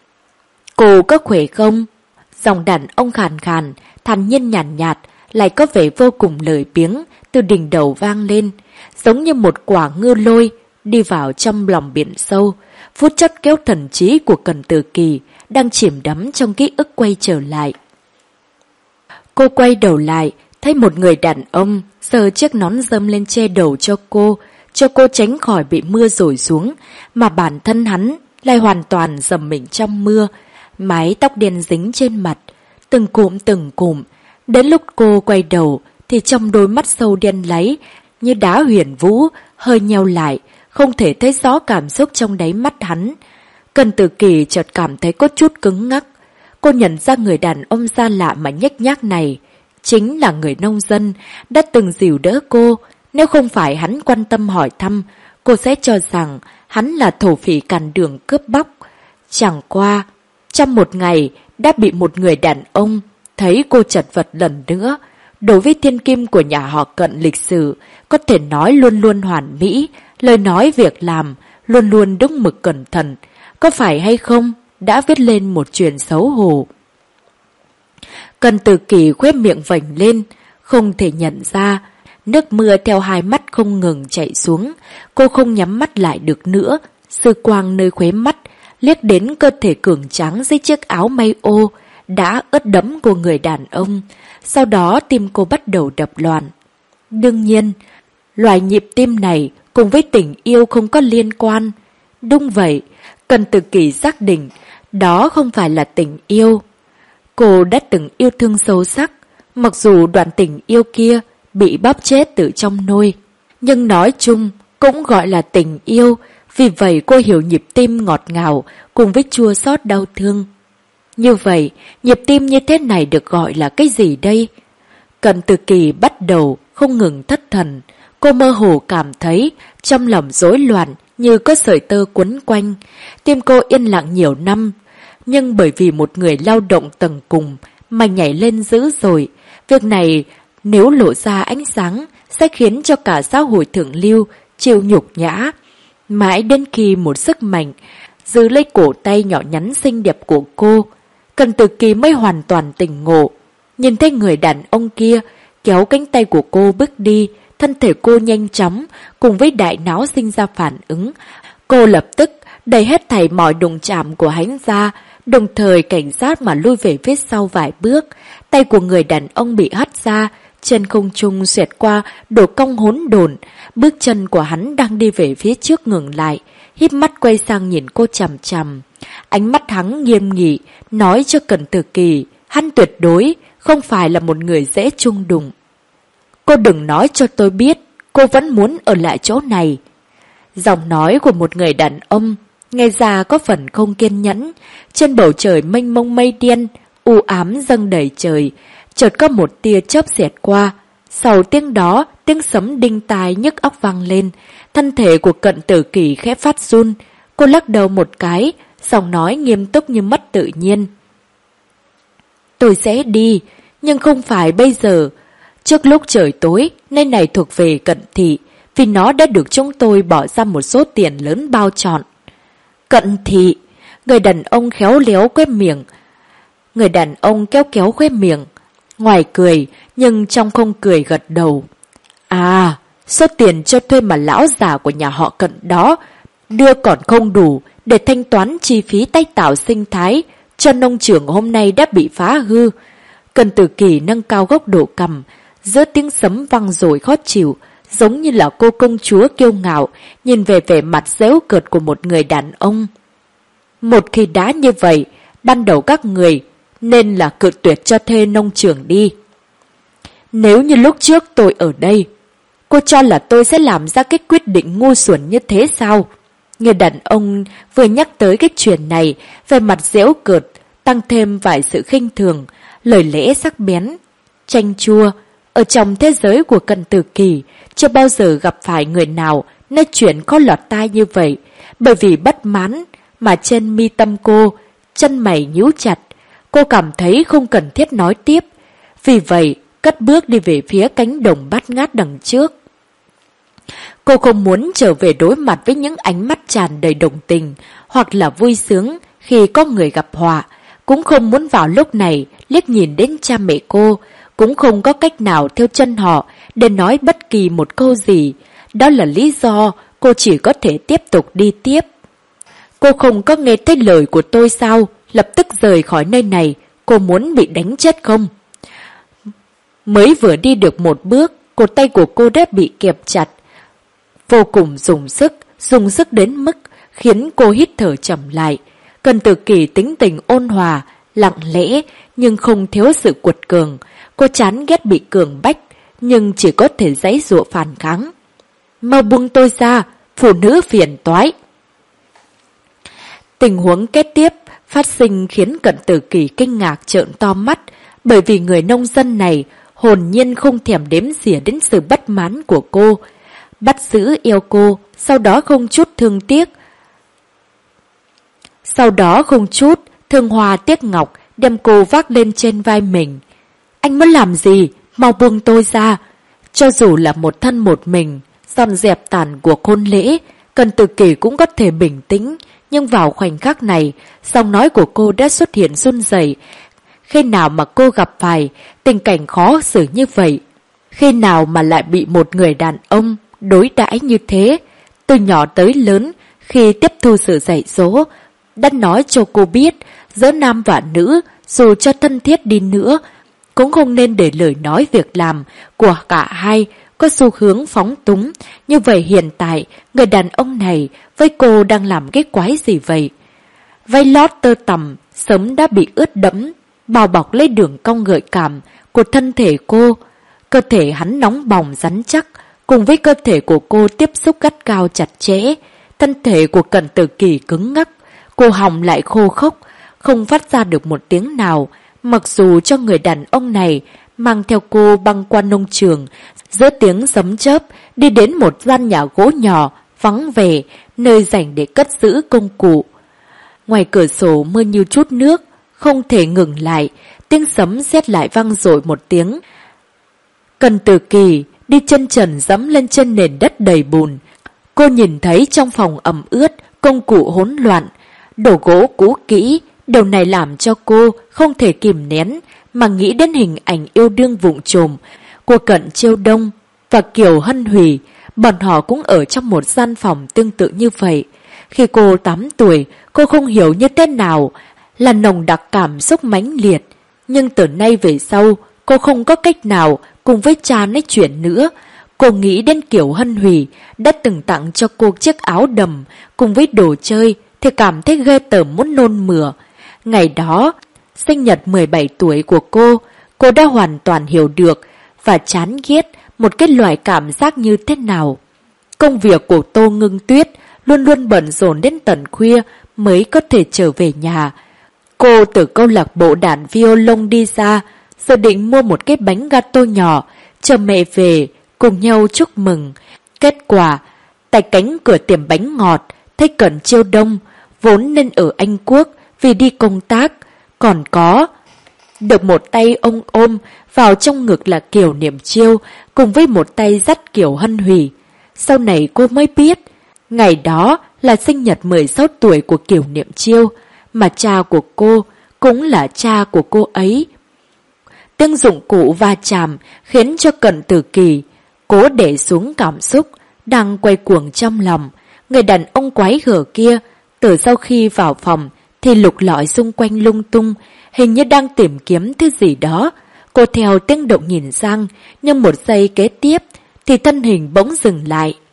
Cô có khỏe không? Giọng đàn ông khàn khàn, thản nhiên nhàn nhạt, lại có vẻ vô cùng lười biếng, từ đỉnh đầu vang lên, giống như một quả ngư lôi đi vào trong lòng biển sâu. Phút chốc kéo thần trí của Cần Tử Kỳ đang chìm đắm trong ký ức quay trở lại. Cô quay đầu lại, thấy một người đàn ông giơ chiếc nón râm lên che đầu cho cô tránh khỏi bị mưa rội xuống, mà bản thân hắn lại hoàn toàn dầm mình trong mưa, mái tóc đen dính trên mặt, từng cụm. Đến lúc cô quay đầu thì trong đôi mắt sâu đen láy như đá huyền vũ hơi nheo lại, không thể thấy rõ cảm xúc trong đáy mắt hắn. Cần Tử Kỳ chợt cảm thấy có chút cứng ngắc. Cô nhận ra người đàn ông xa lạ mà nhếch nhác này chính là người nông dân đã từng dìu đỡ cô. Nếu không phải hắn quan tâm hỏi thăm, cô sẽ cho rằng hắn là thổ phỉ càn đường cướp bóc. Chẳng qua, trong một ngày đã bị một người đàn ông thấy cô chật vật lần nữa. Đối với thiên kim của nhà họ Cận lịch sử, có thể nói luôn luôn hoàn mỹ, lời nói việc làm luôn luôn đúng mực cẩn thận. Có phải hay không đã viết lên một chuyện xấu hổ. Cần Tử Kỳ khóe miệng vành lên, không thể nhận ra. Nước mưa theo hai mắt không ngừng chảy xuống. Cô không nhắm mắt lại được nữa. Dư quang nơi khóe mắt liếc đến cơ thể cường tráng dưới chiếc áo may ô đã ướt đẫm của người đàn ông. Sau đó tim cô bắt đầu đập loạn. Đương nhiên, loại nhịp tim này cùng với tình yêu không có liên quan. Đúng vậy, Cần Tử Kỳ xác định đó không phải là tình yêu. Cô đã từng yêu thương sâu sắc, mặc dù đoạn tình yêu kia bị bóp chết từ trong nôi. Nhưng nói chung cũng gọi là tình yêu, vì vậy cô hiểu nhịp tim ngọt ngào cùng với chua xót đau thương. Như vậy, nhịp tim như thế này được gọi là cái gì đây? Cần Tử Kỳ bắt đầu không ngừng thất thần. Cô mơ hồ cảm thấy trong lòng rối loạn như có sợi tơ quấn quanh. Tim cô yên lặng nhiều năm, nhưng bởi vì một người lao động tầng cùng mà nhảy lên dữ dội. Việc này nếu lộ ra ánh sáng sẽ khiến cho cả xã hội thượng lưu chịu nhục nhã. Mãi đến khi một sức mạnh giữ lấy cổ tay nhỏ nhắn xinh đẹp của cô, Cần Tử Kỳ mới hoàn toàn tỉnh ngộ. Nhìn thấy người đàn ông kia kéo cánh tay của cô bước đi, thân thể cô nhanh chóng cùng với đại não sinh ra phản ứng. Cô lập tức đẩy hết thảy mọi đụng chạm của hắn ra, đồng thời cảnh giác mà lui về phía sau vài bước. Tay của người đàn ông bị hất ra, trên không trung xẹt qua độ cong hỗn độn. Bước chân của hắn đang đi về phía trước ngừng lại, híp mắt quay sang nhìn cô chằm chằm. Ánh mắt hắn nghiêm nghị, nói cho Cần Tử Kỳ, hắn tuyệt đối không phải là một người dễ chung đụng. Cô đừng nói cho tôi biết, cô vẫn muốn ở lại chỗ này. Giọng nói của một người đàn ông, nghe ra có phần không kiên nhẫn. Trên bầu trời mênh mông mây đen, u ám dâng đầy trời, chợt có một tia chớp xẹt qua. Sau tiếng đó, tiếng sấm đinh tai nhức óc vang lên. Thân thể của Cận Tử Kỳ khẽ phát run. Cô lắc đầu một cái, giọng nói nghiêm túc như mất tự nhiên. Tôi sẽ đi, nhưng không phải bây giờ. Trước lúc trời tối, nơi này thuộc về Cận thị, vì nó đã được chúng tôi bỏ ra một số tiền lớn bao trọn. Cận thị, người đàn ông khéo léo quét miệng. Người đàn ông kéo khóe miệng, ngoài cười, nhưng trong không cười gật đầu. À, số tiền cho thuê mà lão già của nhà họ Cận đó đưa còn không đủ để thanh toán chi phí tái tạo sinh thái cho nông trường hôm nay đã bị phá hư. Cần Tử Kỳ nâng cao góc độ cằm, giữa tiếng sấm vang rồi khó chịu, giống như là cô công chúa kiêu ngạo, nhìn về vẻ mặt giễu cợt của một người đàn ông. Một khi đã như vậy, ban đầu các người nên là cự tuyệt cho thuê nông trường đi. Nếu như lúc trước tôi ở đây, cô cho là tôi sẽ làm ra cái quyết định ngu xuẩn như thế sao? Người đàn ông vừa nhắc tới cái chuyện này, về mặt giễu cợt, tăng thêm vài sự khinh thường, lời lẽ sắc bén, chanh chua. Ở trong thế giới của Cận Tử Kỳ, chưa bao giờ gặp phải người nào nói chuyện có lọt tai như vậy, bởi vì bất mãn mà trên mi tâm cô, chân mày nhíu chặt. Cô cảm thấy không cần thiết nói tiếp, vì vậy cất bước đi về phía cánh đồng bát ngát đằng trước. Cô không muốn trở về đối mặt với những ánh mắt tràn đầy đồng tình hoặc là vui sướng khi có người gặp họa, cũng không muốn vào lúc này liếc nhìn đến cha mẹ cô, cũng không có cách nào theo chân họ để nói bất kỳ một câu gì. Đó là lý do cô chỉ có thể tiếp tục đi tiếp. Cô không có nghe thấy lời của tôi sao? Lập tức rời khỏi nơi này, cô muốn bị đánh chết không? Mới vừa đi được một bước, cột tay của cô đã bị kẹp chặt. Vô cùng dùng sức đến mức khiến cô hít thở chậm lại. Cận Tử Kỳ tính tình ôn hòa, lặng lẽ nhưng không thiếu sự quật cường. Cô chán ghét bị cường bách, nhưng chỉ có thể giãy giụa phản kháng. Mau buông tôi ra, phụ nữ phiền toái. Tình huống kế tiếp phát sinh khiến Cận Tử Kỳ kinh ngạc trợn to mắt, bởi vì người nông dân này hồn nhiên không thèm đếm xỉa đến sự bất mãn của cô. Bắt giữ eo cô, sau đó không chút thương hoa tiếc ngọc, đem cô vác lên trên vai mình. Anh muốn làm gì? Mau buông tôi ra. Cho dù là một thân một mình, dọn dẹp tàn cuộc hôn lễ, Cận Tử Kỳ cũng có thể bình tĩnh, nhưng vào khoảnh khắc này, giọng nói của cô đã xuất hiện run rẩy. Khi nào mà cô gặp phải tình cảnh khó xử như vậy? Khi nào mà lại bị một người đàn ông đối đãi như thế? Từ nhỏ tới lớn, khi tiếp thu sự dạy dỗ, đã nói cho cô biết, giữa nam và nữ, dù cho thân thiết đi nữa, cũng không nên để lời nói việc làm của cả hai có xu hướng phóng túng. Như vậy hiện tại, người đàn ông này với cô đang làm cái quái gì vậy? Váy lót tơ tằm sớm đã bị ướt đẫm, bao bọc lấy đường cong gợi cảm của thân thể cô. Cơ thể hắn nóng bỏng rắn chắc, cùng với cơ thể của cô tiếp xúc gắt gao chặt chẽ. Thân thể của Cận Tử Kỳ cứng ngắc, cô họng lại khô khốc, không phát ra được một tiếng nào. Mặc dù cho người đàn ông này mang theo cô băng qua nông trường, giữa tiếng sấm chớp, đi đến một gian nhà gỗ nhỏ, vắng vẻ, nơi dành để cất giữ công cụ. Ngoài cửa sổ mưa như chút nước, không thể ngừng lại, tiếng sấm sét lại vang dội một tiếng. Cận Tử Kỳ đi chân trần dẫm lên trên nền đất đầy bùn. Cô nhìn thấy trong phòng ẩm ướt, công cụ hỗn loạn, đồ gỗ cũ kỹ. Điều này làm cho cô không thể kìm nén mà nghĩ đến hình ảnh yêu đương vụng trộm của Cận Chiêu Đông và Kiều Hân Hủy. Bọn họ cũng ở trong một gian phòng tương tự như vậy. Khi cô 8 tuổi, cô không hiểu như thế nào là nồng đặc cảm xúc mãnh liệt. Nhưng từ nay về sau, cô không có cách nào cùng với cha nói chuyện nữa. Cô nghĩ đến Kiều Hân Hủy đã từng tặng cho cô chiếc áo đầm cùng với đồ chơi thì cảm thấy ghê tởm muốn nôn mửa. Ngày đó, sinh nhật 17 tuổi của cô đã hoàn toàn hiểu được và chán ghét một cái loại cảm giác như thế nào. Công việc của Tô Ngưng Tuyết luôn luôn bận rộn đến tận khuya mới có thể trở về nhà. Cô từ câu lạc bộ đàn violon đi ra, dự định mua một cái bánh gato nhỏ, chờ mẹ về, cùng nhau chúc mừng. Kết quả, tại cánh cửa tiệm bánh ngọt, thấy Cận Chiêu Đông, vốn nên ở Anh Quốc vì đi công tác, còn có được một tay ông ôm vào trong ngực là Kiều Niệm Chiêu, cùng với một tay dắt Kiều Hân Hủy. Sau này cô mới biết, ngày đó là sinh nhật 16 tuổi của Kiều Niệm Chiêu, mà cha của cô cũng là cha của cô ấy. Tiếng dụng cụ va chạm khiến cho Cận Tử Kỳ cố để xuống cảm xúc đang quay cuồng trong lòng. Người đàn ông quái gở kia từ sau khi vào phòng thì lục lọi xung quanh lung tung, hình như đang tìm kiếm thứ gì đó. Cô theo tiếng động nhìn sang, nhưng một giây kế tiếp thì thân hình bỗng dừng lại.